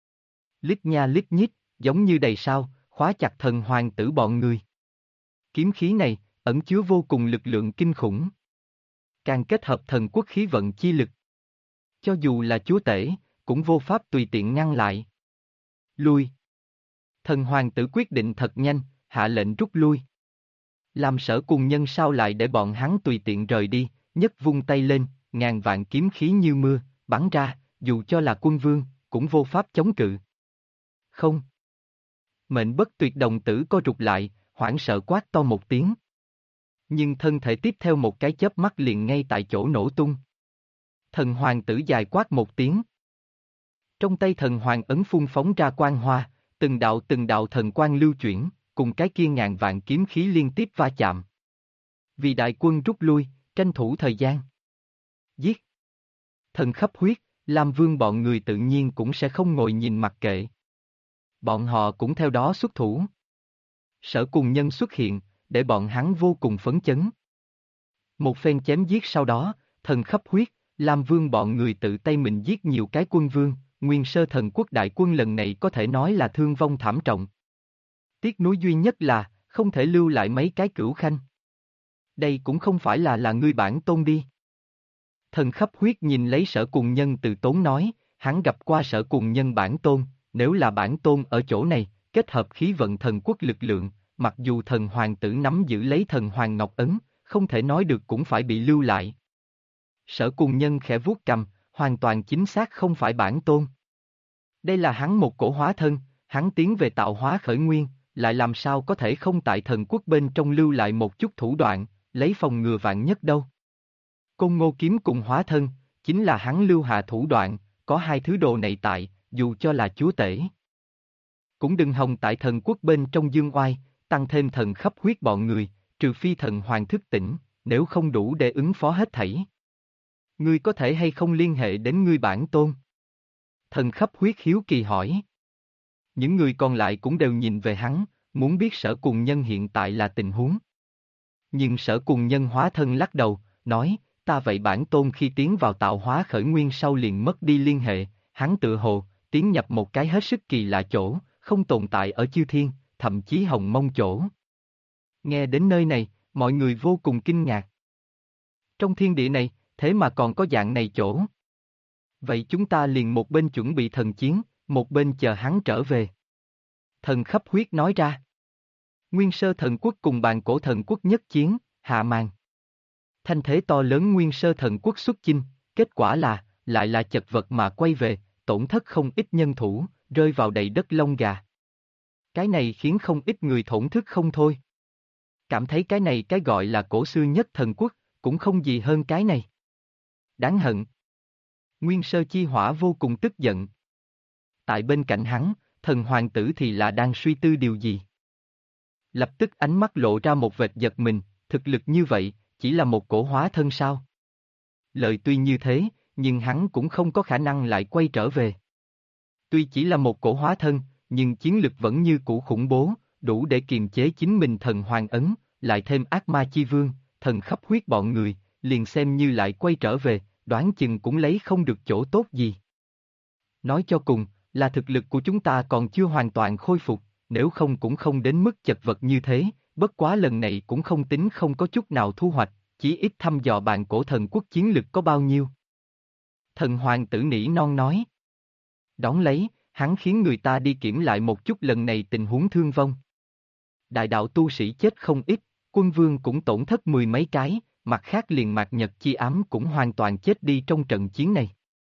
Lít nha lít nhít, giống như đầy sao, khóa chặt thần hoàng tử bọn người. Kiếm khí này, ẩn chứa vô cùng lực lượng kinh khủng. Càng kết hợp thần quốc khí vận chi lực. Cho dù là chúa tể, cũng vô pháp tùy tiện ngăn lại. Lui. Thần hoàng tử quyết định thật nhanh, hạ lệnh rút lui. Làm Sở Cùng Nhân sao lại để bọn hắn tùy tiện rời đi, nhất vung tay lên, ngàn vạn kiếm khí như mưa, bắn ra, dù cho là quân vương, cũng vô pháp chống cự. Không. Mệnh bất tuyệt đồng tử co rụt lại, hoảng sợ quát to một tiếng. Nhưng thân thể tiếp theo một cái chớp mắt liền ngay tại chỗ nổ tung. Thần hoàng tử dài quát một tiếng. Trong tay thần hoàng ấn phun phóng ra quang hoa, từng đạo thần quang lưu chuyển, cùng cái kia ngàn vạn kiếm khí liên tiếp va chạm. Vì đại quân rút lui, tranh thủ thời gian. Giết. Thần khắp huyết, Lam Vương bọn người tự nhiên cũng sẽ không ngồi nhìn mặc kệ. Bọn họ cũng theo đó xuất thủ. Sở Cùng Nhân xuất hiện, để bọn hắn vô cùng phấn chấn. Một phen chém giết sau đó, thần khắp huyết, Lam Vương bọn người tự tay mình giết nhiều cái quân vương, Nguyên Sơ Thần Quốc đại quân lần này có thể nói là thương vong thảm trọng. Tiếc nuối duy nhất là, không thể lưu lại mấy cái cửu khanh. Đây cũng không phải là ngươi bản tôn đi. Thần khắp huyết nhìn lấy Sở Cùng Nhân từ tốn nói, hắn gặp qua Sở Cùng Nhân bản tôn, nếu là bản tôn ở chỗ này, kết hợp khí vận thần quốc lực lượng, mặc dù thần hoàng tử nắm giữ lấy thần hoàng ngọc ấn, không thể nói được cũng phải bị lưu lại. Sở Cùng Nhân khẽ vuốt cằm, hoàn toàn chính xác không phải bản tôn. Đây là hắn một cổ hóa thân, hắn tiến về tạo hóa khởi nguyên, lại làm sao có thể không tại thần quốc bên trong lưu lại một chút thủ đoạn, lấy phòng ngừa vạn nhất đâu. Côn Ngô kiếm cùng hóa thân, chính là hắn lưu hạ thủ đoạn, có hai thứ đồ này tại, dù cho là chúa tể. Cũng đừng hòng tại thần quốc bên trong dương oai, tăng thêm thần khắp huyết bọn người, trừ phi thần hoàng thức tỉnh, nếu không đủ để ứng phó hết thảy. Ngươi có thể hay không liên hệ đến ngươi bản tôn? Thần khắp huyết hiếu kỳ hỏi. Những người còn lại cũng đều nhìn về hắn, muốn biết Sở Cùng Nhân hiện tại là tình huống. Nhưng Sở Cùng Nhân hóa thân lắc đầu, nói, ta vậy bản tôn khi tiến vào tạo hóa khởi nguyên sau liền mất đi liên hệ, hắn tự hồ, tiến nhập một cái hết sức kỳ lạ chỗ, không tồn tại ở chư thiên, thậm chí hồng mông chỗ. Nghe đến nơi này, mọi người vô cùng kinh ngạc. Trong thiên địa này, thế mà còn có dạng này chỗ. Vậy chúng ta liền một bên chuẩn bị thần chiến, một bên chờ hắn trở về. Thần khắp huyết nói ra. Nguyên Sơ Thần Quốc cùng Bàn Cổ Thần Quốc nhất chiến, hạ màn. Thanh thế to lớn Nguyên Sơ Thần Quốc xuất chinh, kết quả là, lại là chật vật mà quay về, tổn thất không ít nhân thủ, rơi vào đầy đất lông gà. Cái này khiến không ít người thổn thức không thôi. Cảm thấy cái này cái gọi là cổ xưa nhất thần quốc, cũng không gì hơn cái này. Đáng hận. Nguyên Sơ Chi Hỏa vô cùng tức giận. Tại bên cạnh hắn, thần hoàng tử thì là đang suy tư điều gì. Lập tức ánh mắt lộ ra một vệt giật mình, thực lực như vậy, chỉ là một cổ hóa thân sao? Lời tuy như thế, nhưng hắn cũng không có khả năng lại quay trở về. Tuy chỉ là một cổ hóa thân, nhưng chiến lực vẫn như cũ khủng bố, đủ để kiềm chế chính mình thần hoàng ấn, lại thêm ác ma chi vương, thần khắp huyết bọn người, liền xem như lại quay trở về, đoán chừng cũng lấy không được chỗ tốt gì. Nói cho cùng, là thực lực của chúng ta còn chưa hoàn toàn khôi phục, nếu không cũng không đến mức chật vật như thế, bất quá lần này cũng không tính không có chút nào thu hoạch, chỉ ít thăm dò Bàn Cổ Thần Quốc chiến lực có bao nhiêu. Thần hoàng tử nỉ non nói. Đón lấy, hắn khiến người ta đi kiểm lại một chút lần này tình huống thương vong. Đại đạo tu sĩ chết không ít, quân vương cũng tổn thất mười mấy cái, mặt khác liền Mạc Nhật Chi Ám cũng hoàn toàn chết đi trong trận chiến này.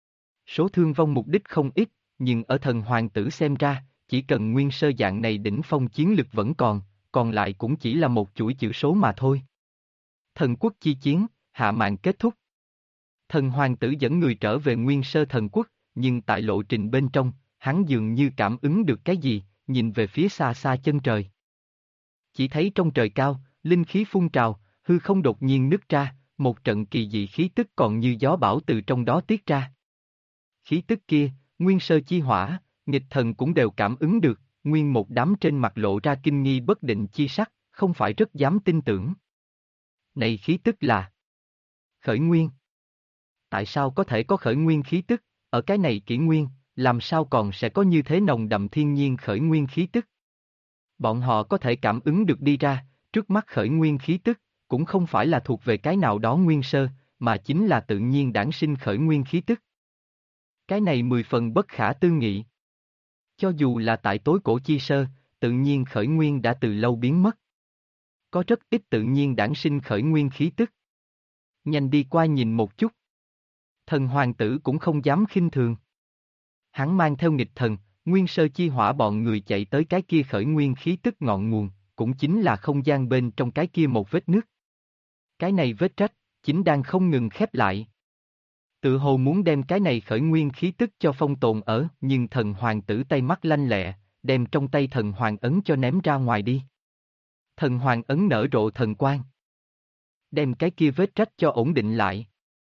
Số thương vong mục đích không ít, nhưng ở thần hoàng tử xem ra, chỉ cần nguyên sơ dạng này đỉnh phong chiến lực vẫn còn lại cũng chỉ là một chuỗi chữ số mà thôi. Thần quốc chi chiến, hạ màn kết thúc. Thần hoàng tử dẫn người trở về nguyên sơ thần quốc, nhưng tại lộ trình bên trong, hắn dường như cảm ứng được cái gì, nhìn về phía xa xa chân trời. Chỉ thấy trong trời cao, linh khí phun trào, hư không đột nhiên nứt ra, một trận kỳ dị khí tức còn như gió bão từ trong đó tiết ra. Khí tức kia, nguyên sơ chi hỏa, nghịch thần cũng đều cảm ứng được, nguyên một đám trên mặt lộ ra kinh nghi bất định chi sắc, không phải rất dám tin tưởng. Này khí tức là khởi nguyên. Tại sao có thể có khởi nguyên khí tức, ở cái này kỷ nguyên, làm sao còn sẽ có như thế nồng đậm thiên nhiên khởi nguyên khí tức? Bọn họ có thể cảm ứng được đi ra, trước mắt khởi nguyên khí tức, cũng không phải là thuộc về cái nào đó nguyên sơ, mà chính là tự nhiên đản sinh khởi nguyên khí tức. Cái này 10 phần bất khả tư nghị. Cho dù là tại tối cổ chi sơ, tự nhiên khởi nguyên đã từ lâu biến mất. Có rất ít tự nhiên đản sinh khởi nguyên khí tức. Nhanh đi qua nhìn một chút. Thần hoàng tử cũng không dám khinh thường. Hắn mang theo nghịch thần, nguyên sơ chi hỏa bọn người chạy tới cái kia khởi nguyên khí tức ngọn nguồn, cũng chính là không gian bên trong cái kia một vết nứt. Cái này vết rách, chính đang không ngừng khép lại. Tự hồ muốn đem cái này khởi nguyên khí tức cho phong tồn ở, nhưng thần hoàng tử tay mắt lanh lẹ, đem trong tay thần hoàng ấn cho ném ra ngoài đi. Thần hoàng ấn nở rộ thần quang. Đem cái kia vết rách cho ổn định lại.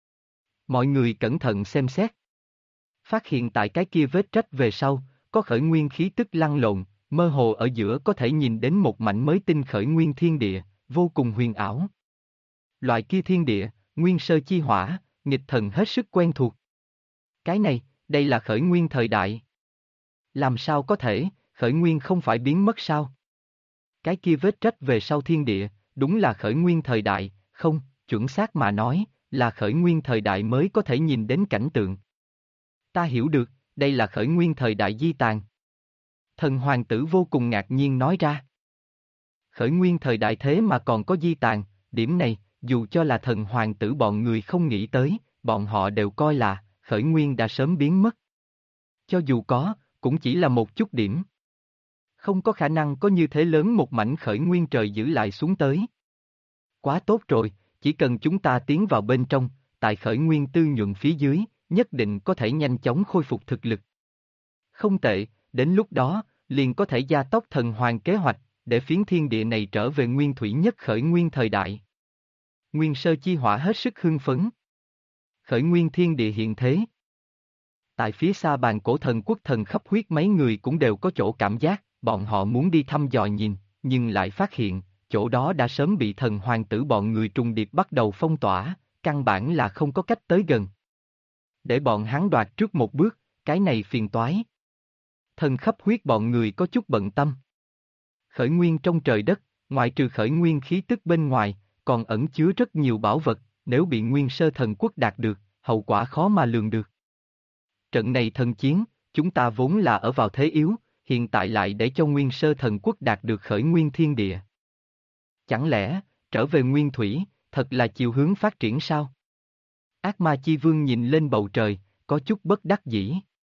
Mọi người cẩn thận xem xét. Phát hiện tại cái kia vết rách về sau, có khởi nguyên khí tức lăn lộn, mơ hồ ở giữa có thể nhìn đến một mảnh mới tinh khởi nguyên thiên địa, vô cùng huyền ảo. Loại kia thiên địa, nguyên sơ chi hỏa, nghịch thần hết sức quen thuộc. Cái này, đây là khởi nguyên thời đại. Làm sao có thể, khởi nguyên không phải biến mất sao? Cái kia vết rách về sau thiên địa, đúng là khởi nguyên thời đại, không, chuẩn xác mà nói, là khởi nguyên thời đại mới có thể nhìn đến cảnh tượng. Ta hiểu được, đây là khởi nguyên thời đại di tàn. Thần hoàng tử vô cùng ngạc nhiên nói ra. Khởi nguyên thời đại thế mà còn có di tàn, điểm này, dù cho là thần hoàng tử bọn người không nghĩ tới, bọn họ đều coi là, khởi nguyên đã sớm biến mất. Cho dù có, cũng chỉ là một chút điểm. Không có khả năng có như thế lớn một mảnh khởi nguyên trời giữ lại xuống tới. Quá tốt rồi, chỉ cần chúng ta tiến vào bên trong, tại khởi nguyên tư nhuận phía dưới, nhất định có thể nhanh chóng khôi phục thực lực. Không tệ, đến lúc đó, liền có thể gia tốc thần hoàng kế hoạch, để phiến thiên địa này trở về nguyên thủy nhất khởi nguyên thời đại. Nguyên sơ chi hỏa hết sức hưng phấn. Khởi nguyên thiên địa hiện thế. Tại phía xa bàn cổ thần quốc thần khắp huyết mấy người cũng đều có chỗ cảm giác, bọn họ muốn đi thăm dò nhìn, nhưng lại phát hiện, chỗ đó đã sớm bị thần hoàng tử bọn người trùng điệp bắt đầu phong tỏa, căn bản là không có cách tới gần. Để bọn hắn đoạt trước một bước, cái này phiền toái. Thần khắp huyết bọn người có chút bận tâm. Khởi nguyên trong trời đất, ngoại trừ khởi nguyên khí tức bên ngoài, còn ẩn chứa rất nhiều bảo vật, nếu bị nguyên sơ thần quốc đạt được, hậu quả khó mà lường được. Trận này thần chiến, chúng ta vốn là ở vào thế yếu, hiện tại lại để cho nguyên sơ thần quốc đạt được khởi nguyên thiên địa. Chẳng lẽ, trở về nguyên thủy, thật là chiều hướng phát triển sao? Ác ma chi vương nhìn lên bầu trời, có chút bất đắc dĩ.